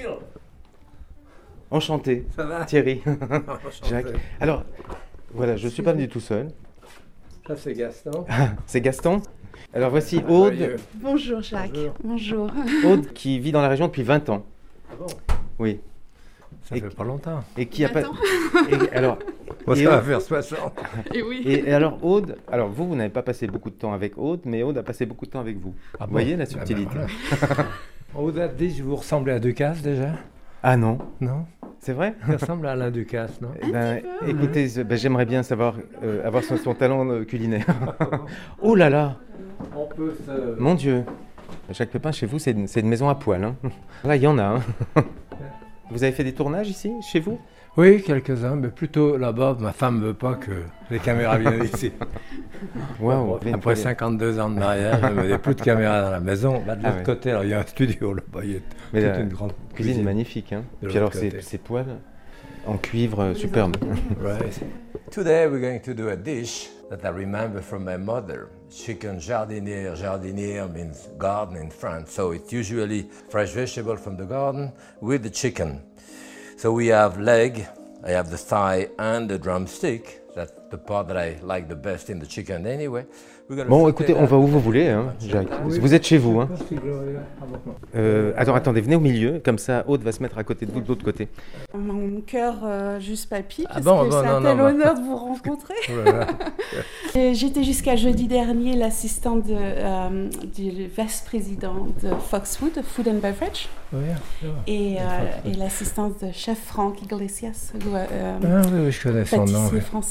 Enchanté. Ça va? Thierry. Enchanté. Jacques. Alors, voilà, je ne suis pas venu tout seul. Ça, c'est Gaston. C'est Gaston. Alors voici Aude. Bonjour Jacques. Bonjour. Aude qui vit dans la région depuis 20 ans. Ah bon? Oui. Ça fait pas longtemps. Et qui a pas. Alors. Moi, ça va faire 60. Et oui. Et alors Aude, vous n'avez pas passé beaucoup de temps avec Aude, mais Aude a passé beaucoup de temps avec vous. Ah vous voyez la subtilité. Voilà. Aude a dit, je vous ressemblais à Ducasse déjà. Ah non. Non. C'est vrai? Il ressemble à Alain Ducasse, non? Écoutez, j'aimerais bien savoir avoir son talent culinaire. Oh là là! On peut se... Mon Dieu! Jacques Pépin, chez vous, c'est une maison à poil. Hein. Là, il y en a. Hein. Vous avez fait des tournages ici, chez vous? Oui, quelques-uns, mais plutôt là-bas. Ma femme ne veut pas que les caméras viennent ici. Wow, après 52 ans de mariage, il n'y a plus de caméras dans la maison. Là, de l'autre côté, alors, il y a un studio là-bas. Il y a toute une grande cuisine magnifique. Hein. Puis alors, ces poêles en cuivre superbe. Right. Today, we're going to do a dish that I remember from my mother. Chicken jardinière. Jardinière means garden in France. So it's usually fresh vegetable from the garden with the chicken. So we have leg, I have the thigh and the drumstick. That's the part that I like the best in the chicken anyway. Bon, écoutez, on va où vous voulez, hein, Jacques. Vous êtes chez vous. Hein. Attendez, venez au milieu, comme ça, Aude va se mettre à côté de vous, de l'autre côté. Mon cœur juste palpite, parce que c'est un tel honneur de vous rencontrer. J'étais jusqu'à jeudi dernier l'assistante du vice-président de Foxwood, Food and Beverage, et l'assistante de chef Frank Iglesias, oui, je connais son nom. Pâtissier français. Ouais.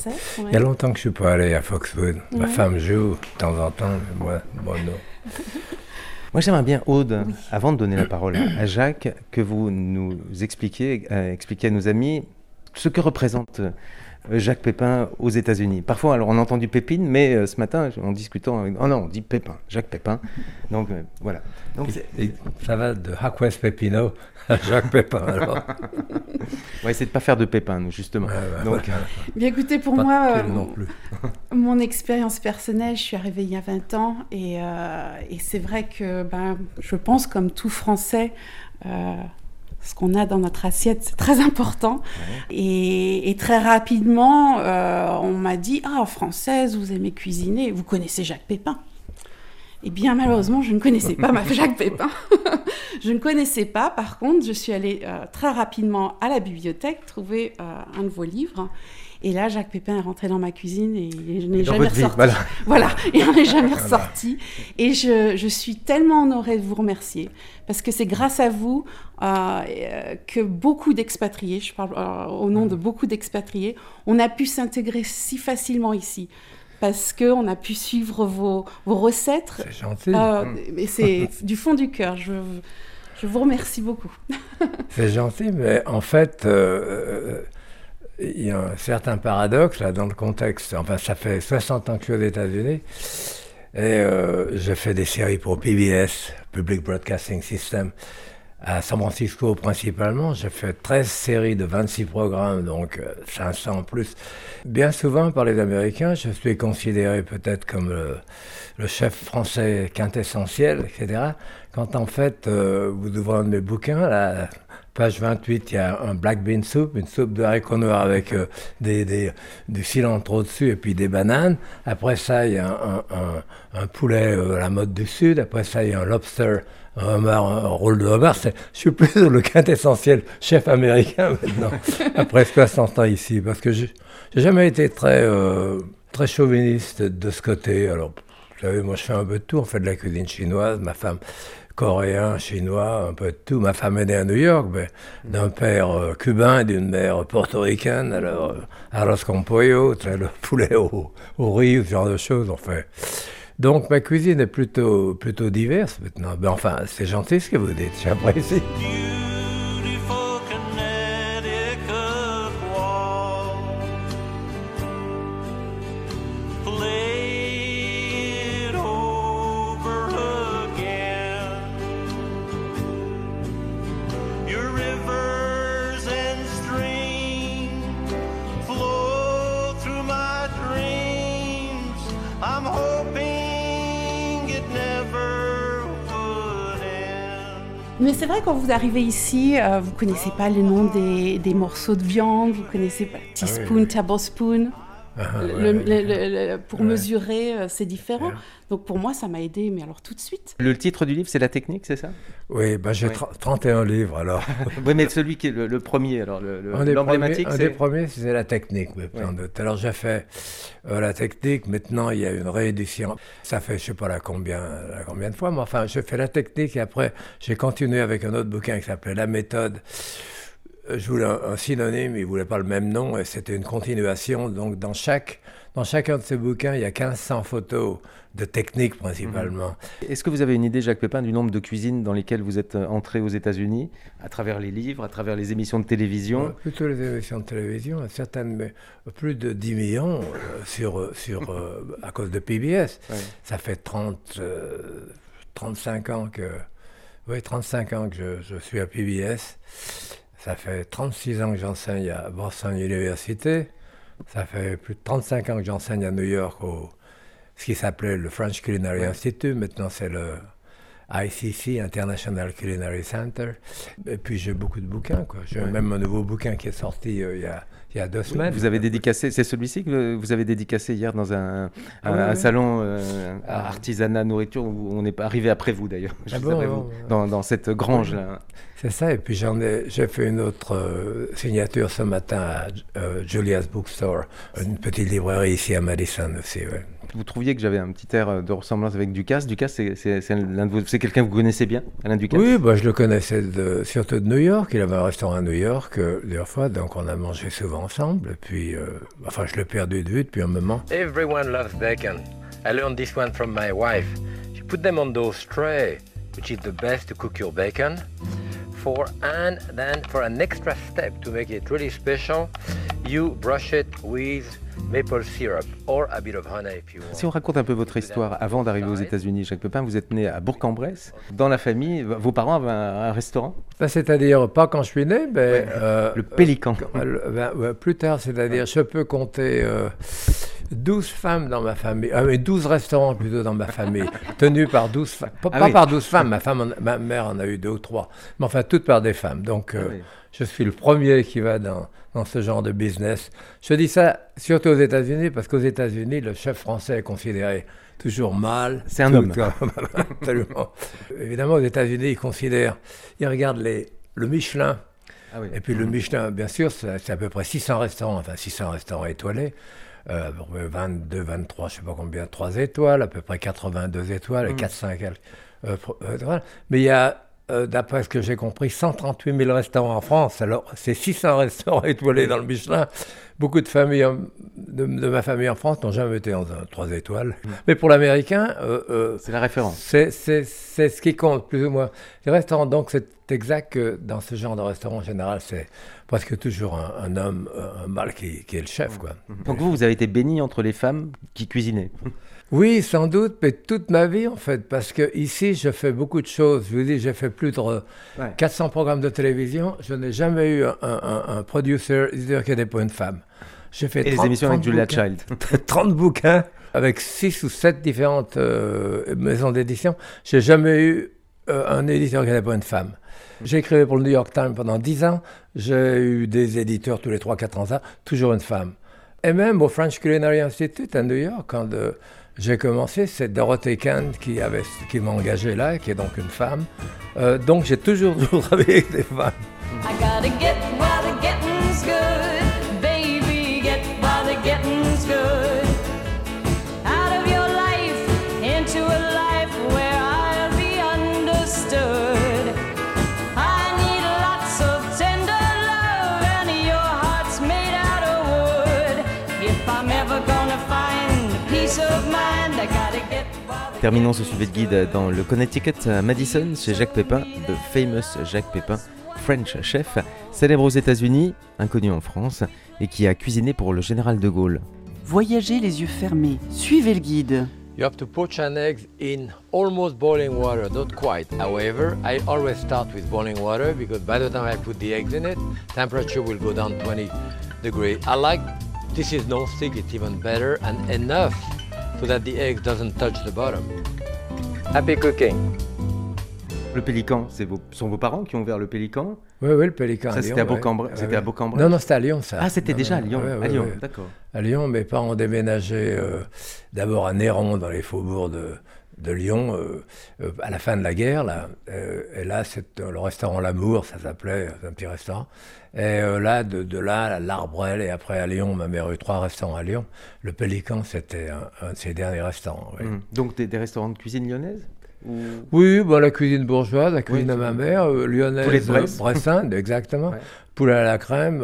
Il y a longtemps que je ne suis pas allé à Foxwood. Ma femme joue de temps en temps, mais moi non. Moi, j'aimerais bien, Aude, avant de donner la parole à Jacques, que vous nous expliquiez à nos amis ce que représente Jacques Pépin aux États-Unis. Parfois, alors on a entendu Pépine, mais ce matin, en discutant, on dit Pépin, Jacques Pépin. Donc voilà. Donc, ça va de Jacques Pépino à Jacques Pépin. Alors. On va essayer de ne pas faire de Pépin, nous, justement. Donc, bien écoutez, pour moi, mon expérience personnelle, je suis arrivée il y a 20 ans et c'est vrai que je pense, comme tout Français, ce qu'on a dans notre assiette, c'est très important. Et très rapidement, on m'a dit « Ah, française, vous aimez cuisiner, vous connaissez Jacques Pépin ?» Eh bien, malheureusement, je ne connaissais pas Jacques Pépin. Je ne connaissais pas. Par contre, je suis allée très rapidement à la bibliothèque trouver un de vos livres. Et là, Jacques Pépin est rentré dans ma cuisine et je n'ai jamais ressorti. Voilà, et on n'est jamais ressorti. Et je suis tellement honorée de vous remercier, parce que c'est grâce à vous que beaucoup d'expatriés, je parle au nom de beaucoup d'expatriés, on a pu s'intégrer si facilement ici. Parce qu'on a pu suivre vos recettes. C'est gentil. Et c'est du fond du cœur. Je vous remercie beaucoup. C'est gentil, mais en fait... il y a un certain paradoxe là dans le contexte. Enfin, ça fait 60 ans que je suis aux États-Unis et je fais des séries pour PBS, Public Broadcasting System, à San Francisco principalement. J'ai fait 13 séries de 26 programmes, donc 500 en plus. Bien souvent, par les Américains, je suis considéré peut-être comme le chef français quintessentiel, etc. Quand en fait, vous ouvrez un de mes bouquins, là, page 28, il y a un black bean soup, une soupe de haricots noirs avec du cilantro au-dessus et puis des bananes. Après ça, il y a un poulet à la mode du Sud. Après ça, il y a un lobster, un rôle de homard. Je suis plutôt le quintessentiel chef américain maintenant, après 60 ans ici, parce que j'ai jamais été très chauviniste de ce côté. Alors, vous savez, moi je fais un peu de tout. On fait de la cuisine chinoise, ma femme... coréen, chinois, un peu de tout. Ma femme est née à New York, mais d'un père cubain et d'une mère portoricaine. Alors, arroz con pollo, le poulet au riz, ce genre de choses, on fait. Donc, ma cuisine est plutôt diverse maintenant. Ben, enfin, c'est gentil ce que vous dites, j'apprécie. Mais c'est vrai, quand vous arrivez ici, vous ne connaissez pas les noms des morceaux de viande, vous ne connaissez pas teaspoon, tablespoon. Pour mesurer, c'est différent. Donc pour moi, ça m'a aidé, mais alors tout de suite. Le titre du livre, c'est La Technique, c'est ça? Oui, j'ai 31 livres alors. Oui, mais celui qui est le premier, alors l'emblématique, c'est... Un des premiers, c'est La Technique. Alors j'ai fait La Technique, maintenant il y a une réédition. Ça fait je ne sais pas combien de fois, mais enfin j'ai fait La Technique et après j'ai continué avec un autre bouquin qui s'appelait La Méthode. Je voulais un synonyme, il ne voulait pas le même nom, et c'était une continuation. Donc, dans chacun de ces bouquins, il y a 1500 photos de techniques, principalement. Est-ce que vous avez une idée, Jacques Pépin, du nombre de cuisines dans lesquelles vous êtes entré aux États-Unis, à travers les livres, à travers les émissions de télévision? Ouais, plutôt les émissions de télévision, certaines, mais plus de 10 millions à cause de PBS. Ouais. Ça fait 35 ans que je suis à PBS. Ça fait 36 ans que j'enseigne à Boston University. Ça fait plus de 35 ans que j'enseigne à New York ce qui s'appelait le French Culinary Institute. Maintenant, c'est le ICC, International Culinary Center. Et puis, j'ai beaucoup de bouquins, quoi. J'ai même un nouveau bouquin qui est sorti il y a 2 semaines. Vous avez dédicacé, c'est celui-ci que vous avez dédicacé hier dans un salon artisanat nourriture où on est arrivé après vous d'ailleurs. Dans cette grange-là. C'est ça, et puis j'ai fait une autre signature ce matin à Julia's Bookstore, une petite librairie ici à Madison aussi. Ouais. Vous trouviez que j'avais un petit air de ressemblance avec Ducasse. Ducasse, c'est quelqu'un que vous connaissez bien, Alain Ducasse? Oui, je le connaissais surtout de New York. Il avait un restaurant à New York plusieurs fois, donc on a mangé souvent ensemble. Et puis, je l'ai perdu de vue depuis un moment. Everyone loves bacon. I learned this one from my wife. You put them on those trays, which is the best to cook your bacon. And then for an extra step to make it really special, you brush it with maple syrup or a bit of honey if you want. Si on raconte un peu votre histoire avant d'arriver aux États-Unis, Jacques Pepin, vous êtes né à Bourg-en-Bresse. Dans la famille, vos parents avaient un restaurant? C'est-à-dire, pas quand je suis né, mais... le Pélican. Plus tard, c'est-à-dire, je peux compter 12 femmes dans ma famille, 12 restaurants plutôt dans ma famille, tenus par 12 femmes. Pas par 12 femmes, ma mère en a eu 2 ou 3, mais enfin, toutes par des femmes. Donc, je suis le premier qui va dans ce genre de business. Je dis ça surtout aux États-Unis, parce qu'aux États-Unis, le chef français est considéré toujours mal. C'est un homme. Absolument. Évidemment, aux États-Unis, ils regardent le Michelin. Et puis le Michelin, bien sûr, c'est à peu près 600 restaurants étoilés. 22, 23, je ne sais pas combien, 3 étoiles, à peu près 82 étoiles, et 400 étoiles. Mais il y a, d'après ce que j'ai compris, 138 000 restaurants en France. Alors, c'est 600 restaurants étoilés dans le Michelin. Beaucoup de familles de ma famille en France n'ont jamais été en 3 étoiles. Mais pour l'Américain... c'est la référence. C'est ce qui compte, plus ou moins. Les restaurants, donc, c'est exact que dans ce genre de restaurant, en général, c'est presque toujours un homme, un mâle qui est le chef, quoi. Donc vous avez été béni entre les femmes qui cuisinaient? Oui, sans doute, mais toute ma vie, en fait, parce que ici, je fais beaucoup de choses. Je vous dis, j'ai fait plus de 400 programmes de télévision. Je n'ai jamais eu un producer qui n'était pas une femme. J'ai fait les émissions avec Julia Child. 30 bouquins avec 6 ou 7 différentes maisons d'édition. J'ai jamais eu un éditeur qui n'était pas une femme. J'ai écrit pour le New York Times pendant 10 ans. J'ai eu des éditeurs tous les 3-4 ans, toujours une femme. Et même au French Culinary Institute à New York, quand j'ai commencé, c'est Dorothée Kahn qui m'a engagé là, qui est donc une femme. Donc j'ai toujours travaillé avec des femmes. I gotta get while the getting's good, baby, get while the getting's good. Out of your life, into a life where I'll be understood. I need lots of tender love, and your heart's made out of wood. If I'm ever gonna find peace of mind, I gotta get while the... Terminons ce suivi de guide dans le Connecticut à Madison, chez Jacques Pepin, The Famous Jacques Pepin, French chef, célèbre aux États-Unis, inconnu en France, et qui a cuisiné pour le général de Gaulle. Voyagez les yeux fermés, suivez le guide. You have to poach an egg in almost boiling water, not quite. However, I always start with boiling water because by the time I put the eggs in it, temperature will go down 20 degrees. This is non-stick, it's even better and enough so that the egg doesn't touch the bottom. Happy cooking. Le Pélican, sont vos parents qui ont ouvert le Pélican? Oui, le Pélican. Ça, c'était à Bourg-en-Bresse. C'était à Bourg-en-Bresse. Non, c'était à Lyon, ça. Ah, c'était déjà à Lyon. À Lyon, d'accord. À Lyon, mes parents ont déménagé d'abord à Néron, dans les faubourgs de Lyon, à la fin de la guerre, là. Et là, c'est le restaurant L'Amour, ça s'appelait, un petit restaurant. Et là, de là, à l'Arbrel, et après à Lyon, ma mère a eu 3 restaurants à Lyon. Le Pélican, c'était un de ses derniers restaurants. Oui. Donc des restaurants de cuisine lyonnaise? Oui, la cuisine bourgeoise, la cuisine de ma mère, lyonnaise, Bressin, exactement. Poulet à la crème,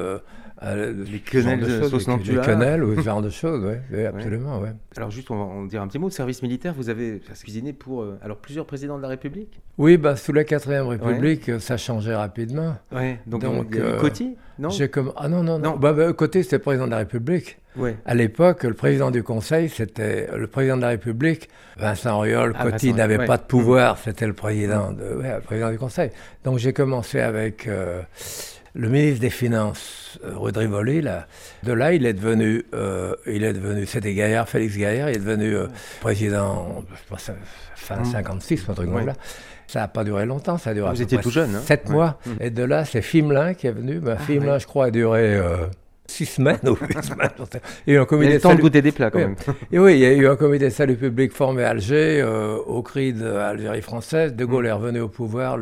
les quenelles sauce Nantua. Les quenelles, ou ce genre de choses, oui, absolument, oui. Alors juste, on va en dire un petit mot. De service militaire, vous avez cuisiné pour plusieurs présidents de la République? Oui, sous la 4e République, ça changeait rapidement. Ouais. Donc Coty, non? Non. Coty, c'était le président de la République. Ouais. À l'époque, le président du Conseil, c'était le président de la République, Vincent Auriol. Coty n'avait pas de pouvoir, c'était le président, le président du Conseil. Donc j'ai commencé avec le ministre des Finances, Rue de Rivoli. Là. De là, il est devenu, c'était Gaillard, Félix Gaillard, il est devenu président, je pense, fin 56, un truc comme là. Ça n'a pas duré longtemps, ça a duré Vous étiez tout jeune, 7 mois. Et de là, c'est Fimelin qui est venu. Fimelin, je crois, a duré 6 semaines ou 8 semaines. Il y a eu un comité il y a le temps de goûter des plats quand même. Et oui, il y a eu un comité de salut public formé à Alger, au cri de l'Algérie française. De Gaulle est revenu au pouvoir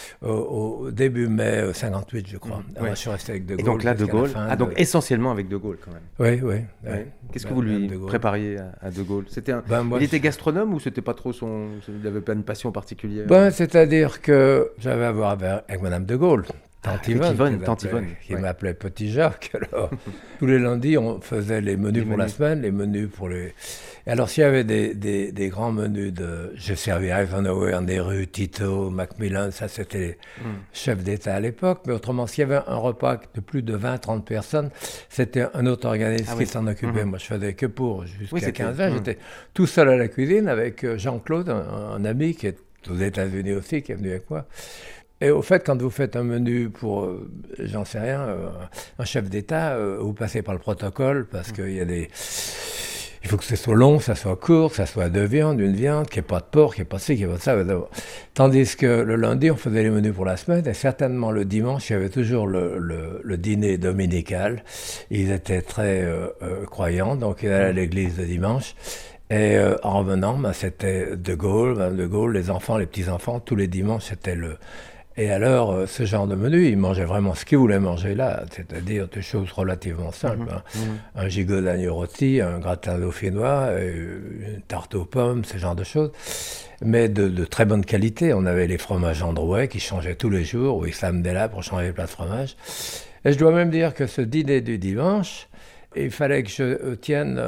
au début mai 58, je crois. Alors, je suis resté avec De Gaulle. Et donc là, De Gaulle, donc essentiellement avec De Gaulle quand même. Oui. Qu'est-ce que vous lui prépariez à De Gaulle? Il était gastronome ou c'était pas trop il n'avait pas une passion particulière? C'est-à-dire que j'avais à voir avec Madame De Gaulle. Tante Yvonne, qui m'appelait Petit Jacques. Alors, tous les lundis, on faisait les menus pour la semaine, les menus pour les... Et alors, s'il y avait des grands menus j'ai servi Eisenhower, Nehru, Tito, Macmillan, ça c'était les chefs d'État à l'époque. Mais autrement, s'il y avait un repas de plus de 20-30 personnes, c'était un autre organisme qui s'en occupait. Moi, je faisais que pour jusqu'à 15 ans. J'étais tout seul à la cuisine avec Jean-Claude, un ami qui est aux États-Unis aussi, qui est venu avec moi. Et au fait, quand vous faites un menu pour, j'en sais rien, un chef d'État, vous passez par le protocole parce qu'il y a il faut que ce soit long, que ça soit court, que ça soit deux viandes, une viande, qu'il n'y ait pas de porc, qu'il n'y ait pas de ci, qu'il n'y ait pas de ça. Tandis que le lundi, on faisait les menus pour la semaine et certainement le dimanche, il y avait toujours le dîner dominical. Ils étaient très croyants, donc ils allaient à l'église le dimanche. Et en revenant, c'était De Gaulle, les enfants, les petits-enfants, tous les dimanches, c'était Et alors, ce genre de menu, ils mangeaient vraiment ce qu'ils voulaient manger là, c'est-à-dire des choses relativement simples. Un gigot d'agneau rôti, un gratin dauphinois, une tarte aux pommes, ce genre de choses. Mais de très bonne qualité. On avait les fromages Androuet qui changeaient tous les jours, ou ils s'amenaient là pour changer les plats de fromage. Et je dois même dire que ce dîner du dimanche, il fallait que je tienne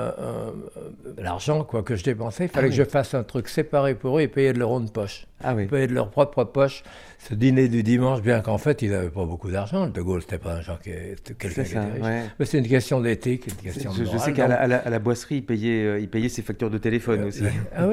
l'argent que je dépensais. Il fallait que je fasse un truc séparé pour eux et payer de leur own poche. Payer de leur propre poche. Ce dîner du dimanche, bien qu'en fait, ils n'avaient pas beaucoup d'argent. De Gaulle, c'était pas un genre qui était quelqu'un qui était riche. Mais c'est une question d'éthique, une question de morale. Je sais qu'à la boisserie, il payait ses factures de téléphone aussi.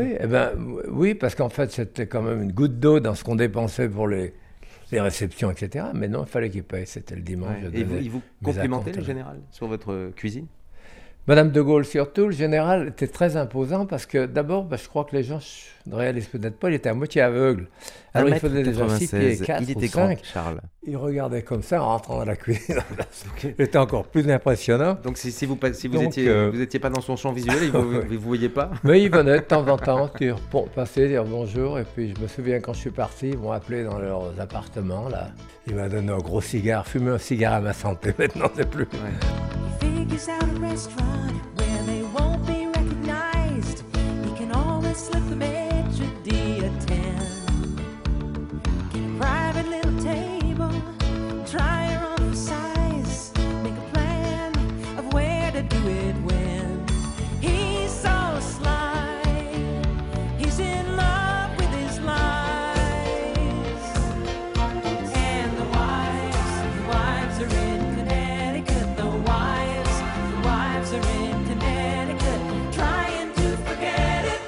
Oui, parce qu'en fait, c'était quand même une goutte d'eau dans ce qu'on dépensait pour les réceptions, etc. Mais non, il fallait qu'ils payent, c'était le dimanche. Et il vous complimentait, le général, sur votre cuisine? Madame de Gaulle, surtout, le général était très imposant parce que d'abord, je crois que les gens ne réalisent peut-être pas, il était à moitié aveugle. Alors il faisait déjà 6 pieds 4 il était ou 5. Grand, Charles. Il regardait comme ça en rentrant dans la cuisine. Il était encore plus impressionnant. Donc si vous n'étiez pas dans son champ visuel, il ne vous voyait pas? Mais il venait de temps en temps passer, dire bonjour. Et puis je me souviens quand je suis parti, ils m'ont appelé dans leurs appartements. Là. Il m'a donné un gros cigare, fumé un cigare à ma santé. Maintenant, c'est plus. Slip the maitre d' attend. Get a private little table, try her on for size, make a plan of where to do it when. He's so sly, he's in love with his lies. And the wives are in Connecticut, the wives are in Connecticut, trying to forget it.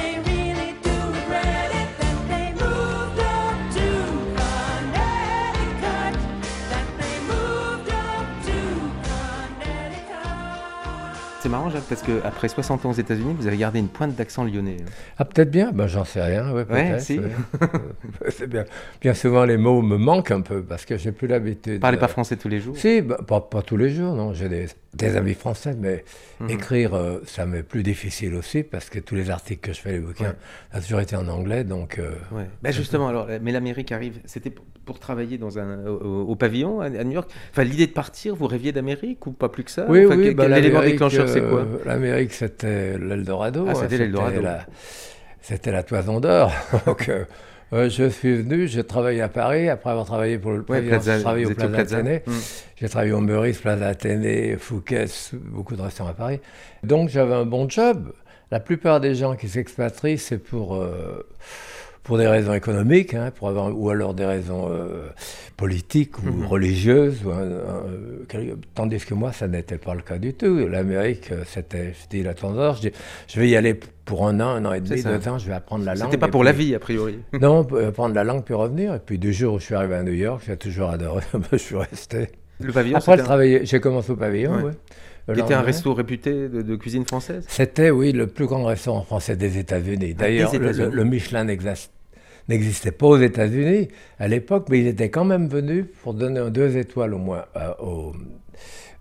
C'est marrant, Jacques, parce qu'après 60 ans aux États-Unis, vous avez gardé une pointe d'accent lyonnais. Ah, peut-être bien, j'en sais rien. Peut-être, si. C'est bien. Bien souvent, les mots me manquent un peu parce que j'ai plus l'habitude. Vous parlez pas français tous les jours? Si, pas tous les jours, non. J'ai des amis français, mais écrire, ça m'est plus difficile aussi parce que tous les articles que je fais, les bouquins, ça a toujours été en anglais, donc... justement, alors, mais l'Amérique arrive, c'était pour travailler au pavillon à New York. Enfin, l'idée de partir, vous rêviez d'Amérique ou pas plus que ça? Oui, l'élément déclencheur, c'est quoi? L'Amérique, c'était l'Eldorado. C'était l'Eldorado. C'était la toison d'or. Donc, je suis venu, j'ai travaillé à Paris. Après avoir travaillé pour le président, j'ai travaillé au Plaza Athénée. J'ai travaillé au Meurice, Plaza Athénée, Fouquet's, beaucoup de restaurants à Paris. Donc, j'avais un bon job. La plupart des gens qui s'expatrient, c'est pour des raisons économiques, ou alors des raisons politiques ou religieuses. Tandis que moi, ça n'était pas le cas du tout. L'Amérique, c'était, je dis, la tendance. Je vais y aller pour un an et demi, 2 ans, je vais apprendre la langue. C'était pas pour la vie, a priori. Non, apprendre la langue puis revenir. Et puis, du jour où je suis arrivé à New York, j'ai toujours adoré. Je suis resté. Le pavillon, après, j'ai commencé au pavillon, Qui était un resto réputé de cuisine française? C'était, oui, le plus grand restaurant français des États-Unis. D'ailleurs, le Michelin n'existait pas aux États-Unis à l'époque, mais il était quand même venu pour donner 2 étoiles au moins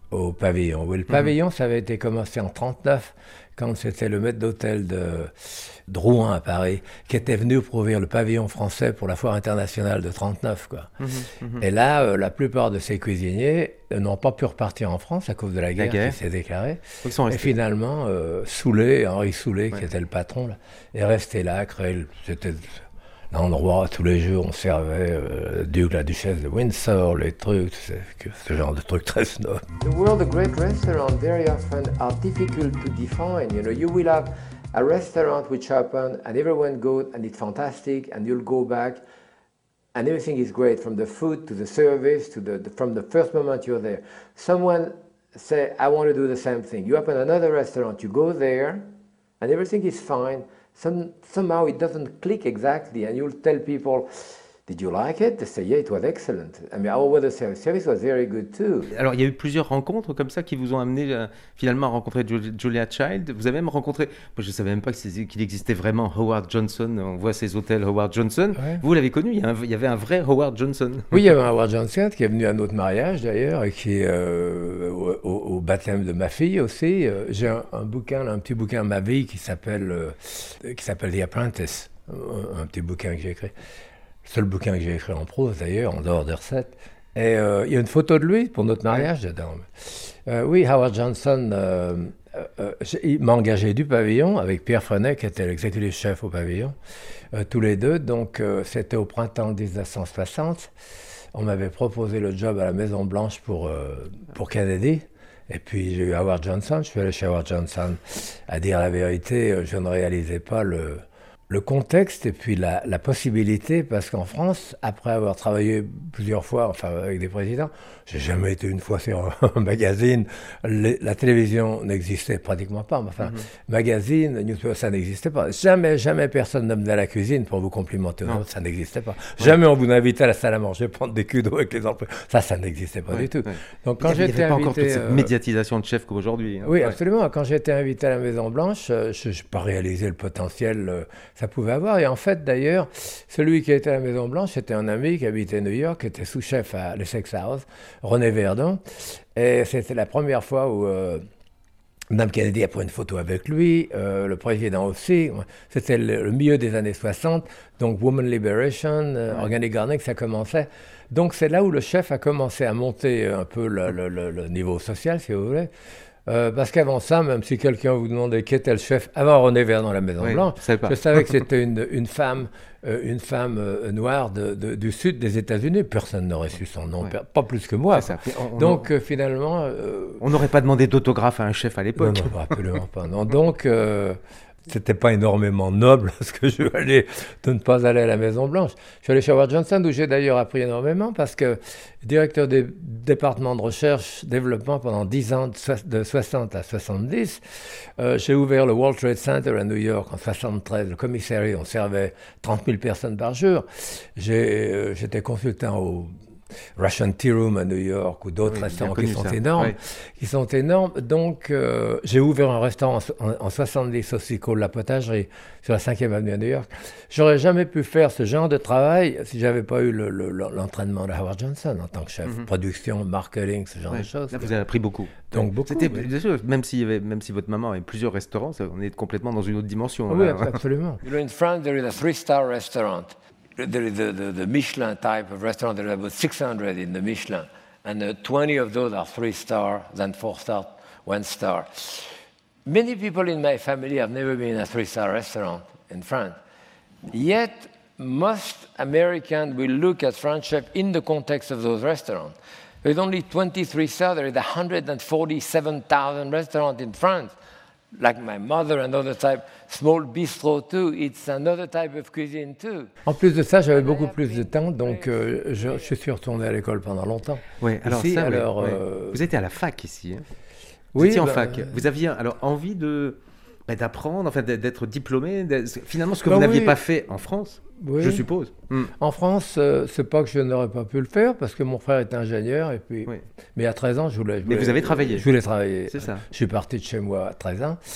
au pavillon. Oui, le pavillon, ça avait été commencé en 1939, quand c'était le maître d'hôtel de Drouin à Paris, qui était venu pour ouvrir le pavillon français pour la foire internationale de 1939, quoi. Et là, la plupart de ces cuisiniers n'ont pas pu repartir en France à cause de la guerre qui s'est déclarée. Et finalement, Henri Soulet, qui était le patron, là, est resté là, c'était l'endroit, tous les jours, on servait Duc, la Duchesse de Windsor, les trucs, ce genre de trucs très snob. The world of great restaurants very often are difficult to define. You know, you will have a restaurant which open and everyone goes and it's fantastic and you'll go back and everything is great from the food to the service to from the first moment you're there. Someone say, I want to do the same thing. You open another restaurant, you go there and everything is fine. Somehow it doesn't click exactly and you'll tell people, did you like it? They say, yeah, it was excellent. I mean, our weather service was very good too. Alors, il y a eu plusieurs rencontres comme ça qui vous ont amené finalement à rencontrer Julia Child. Vous avez même rencontré, moi je ne savais même pas qu'il existait vraiment Howard Johnson. On voit ces hôtels Howard Johnson. Ouais. Vous l'avez connu, il y avait un vrai Howard Johnson. Oui, il y avait un Howard Johnson qui est venu à notre mariage d'ailleurs et qui au baptême de ma fille aussi. J'ai un petit bouquin de ma vie qui s'appelle The Apprentice, un petit bouquin que j'ai écrit. Seul bouquin que j'ai écrit en prose d'ailleurs, en dehors des recettes. Et il y a une photo de lui pour notre mariage dedans. Oui, Howard Johnson, il m'a engagé du pavillon avec Pierre Frenet, qui était l'exécutif chef au pavillon, tous les deux. Donc c'était au printemps 1960. On m'avait proposé le job à la Maison Blanche pour Kennedy. Et puis j'ai eu Howard Johnson. Je suis allé chez Howard Johnson. À dire la vérité, je ne réalisais pas le contexte et puis la possibilité, parce qu'en France, après avoir travaillé plusieurs fois avec des présidents, j'ai jamais été une fois sur un magazine. La télévision n'existait pratiquement pas, mais magazine, newspaper, ça n'existait pas. Jamais personne ne venait à la cuisine pour vous complimenter. Non, ça n'existait pas. Ouais. Jamais on vous invitait à la salle à manger, prendre des culs d'eau avec les employés. Ça n'existait pas du tout. Ouais. Donc quand j'étais invité, il n'y avait pas encore toute cette médiatisation de chef qu'aujourd'hui. Oui, absolument. Quand j'étais invité à la Maison Blanche, je n'ai pas réalisé le potentiel ça pouvait avoir. Et en fait, d'ailleurs, celui qui était à la Maison Blanche, c'était un ami qui habitait New York, qui était sous-chef à l'Essex House, René Verdon. Et c'était la première fois où Mme Kennedy a pris une photo avec lui, le président aussi. C'était le milieu des années 60, donc Women Liberation, Organic Gardening, ça commençait. Donc c'est là où le chef a commencé à monter un peu le niveau social, si vous voulez. Parce qu'avant ça, même si quelqu'un vous demandait qui était le chef, avant René Verdon, la Maison Blanche, je savais que c'était une femme noire du sud des États-Unis. Personne n'aurait su son nom, pas plus que moi. Donc finalement... on n'aurait pas demandé d'autographe à un chef à l'époque. Non, absolument pas. Non. Donc... c'était pas énormément noble ce que je allais de ne pas aller à la Maison Blanche. Je suis allé chez Howard Johnson, où j'ai d'ailleurs appris énormément, parce que directeur des départements de recherche développement pendant 10 ans, de 60 à 70, j'ai ouvert le World Trade Center à New York en 73, le commissariat, on servait 30 000 personnes par jour. J'étais consultant au Russian Tea Room à New York ou d'autres restaurants qui sont énormes. Donc, j'ai ouvert un restaurant en 70 aussi, called La Potagerie, sur la 5e avenue à New York. J'aurais jamais pu faire ce genre de travail si j'avais pas eu l'entraînement de Howard Johnson en tant que chef. Production, marketing, ce genre de choses. Là, vous avez appris beaucoup. Donc, beaucoup. C'était, bien sûr, même si votre maman avait plusieurs restaurants, on est complètement dans une autre dimension. Oui, absolument. You know, in France, there is a 3-star restaurant. There is the Michelin type of restaurant. There are about 600 in the Michelin, and 20 of those are 3-star, then 4-star, 1-star. Many people in my family have never been in a 3-star restaurant in France. Yet, most Americans will look at French chefs in the context of those restaurants. There's only 23 stars. There is 147,000 restaurants in France. Like my mother and other type, small bistro too, it's another type of cuisine too. En plus de ça, j'avais beaucoup plus de temps, donc je suis retourné à l'école pendant longtemps. Oui, alors ici, ça, vous étiez à la fac ici. Hein. Vous étiez en fac. Vous aviez alors envie d'apprendre, enfin d'être diplômé. Finalement, ce que vous n'aviez pas fait en France. Oui. Je suppose. En France, c'est pas que je n'aurais pas pu le faire, parce que mon frère est ingénieur, et puis... Mais à 13 ans, je voulais... Mais vous avez travaillé. Je voulais travailler. C'est ça. Je suis parti de chez moi à 13 ans.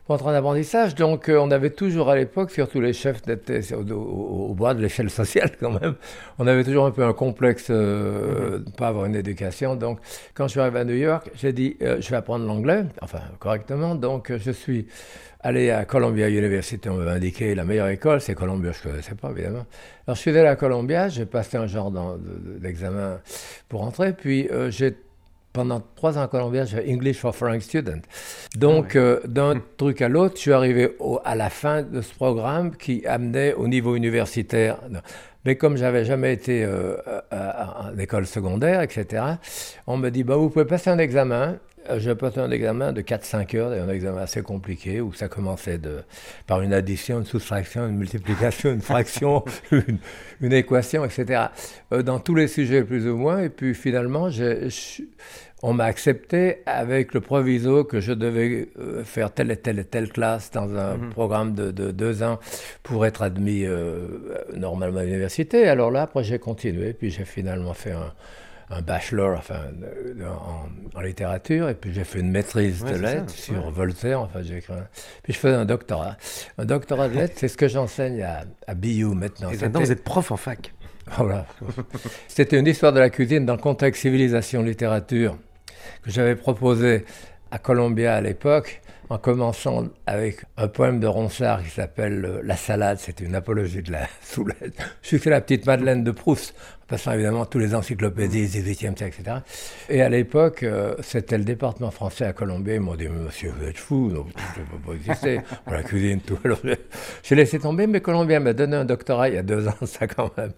pour entrer en apprentissage. Donc, on avait toujours à l'époque, surtout les chefs étaient au bas de l'échelle sociale quand même, on avait toujours un peu un complexe de ne pas avoir une éducation. Donc, quand je suis arrivé à New York, j'ai dit, je vais apprendre l'anglais, enfin, correctement. Donc, je suis allé à Columbia University, on m'avait indiqué la meilleure école, c'est Columbia, je ne connaissais pas évidemment. Alors, je suis allé à Columbia, j'ai passé un genre d'examen pour entrer, puis pendant 3 ans à Columbia, j'ai English for Foreign Students. Donc, d'un truc à l'autre, je suis arrivé à la fin de ce programme qui amenait au niveau universitaire. Mais comme j'avais jamais été en école secondaire, etc., on me dit, vous pouvez passer un examen. J'ai passé un examen de 4-5 heures, un examen assez compliqué, où ça commençait par une addition, une soustraction, une multiplication, une fraction, une équation, etc. Dans tous les sujets plus ou moins. Et puis finalement, on m'a accepté avec le proviso que je devais faire telle et telle classe dans un programme de 2 ans pour être admis normalement à l'université. Alors là, après, j'ai continué, puis j'ai finalement fait un bachelor en littérature, et puis j'ai fait une maîtrise de lettres sur Voltaire, j'ai écrit puis je faisais un doctorat. Un doctorat de lettres, c'est ce que j'enseigne à BU maintenant. Et maintenant, vous êtes prof en fac. Voilà. C'était une histoire de la cuisine dans le contexte civilisation-littérature que j'avais proposé à Columbia à l'époque, en commençant avec un poème de Ronsard qui s'appelle « La salade », c'était une apologie de la soulette. Je suis fait la petite Madeleine de Proust, en passant évidemment tous les encyclopédies du XVIIIe siècle, etc. Et à l'époque, c'était le département français à Columbia. Ils m'ont dit « Monsieur, vous êtes fou, non, ça ne peut pas exister, pour la cuisine, tout. » Alors j'ai laissé tomber, mais Columbia m'a donné un doctorat il y a 2 ans, ça quand même.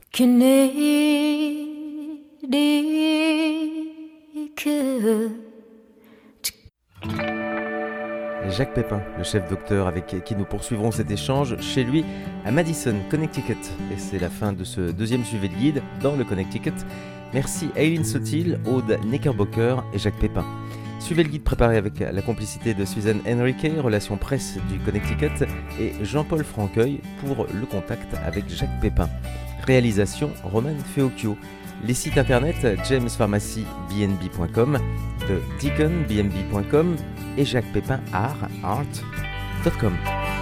Jacques Pépin, le chef docteur avec qui nous poursuivrons cet échange chez lui à Madison, Connecticut. Et c'est la fin de ce 2e suivi de guide dans le Connecticut. Merci à Eileen Sotil, Aude Knickerbocker et Jacques Pépin. Suivez le guide préparé avec la complicité de Suzanne Henriquet, relations presse du Connecticut, et Jean-Paul Franqueuil pour le contact avec Jacques Pépin. Réalisation Roman Feocchio. Les sites internet jamespharmacybnb.com, de deaconbnb.com et jacquespépinart.com.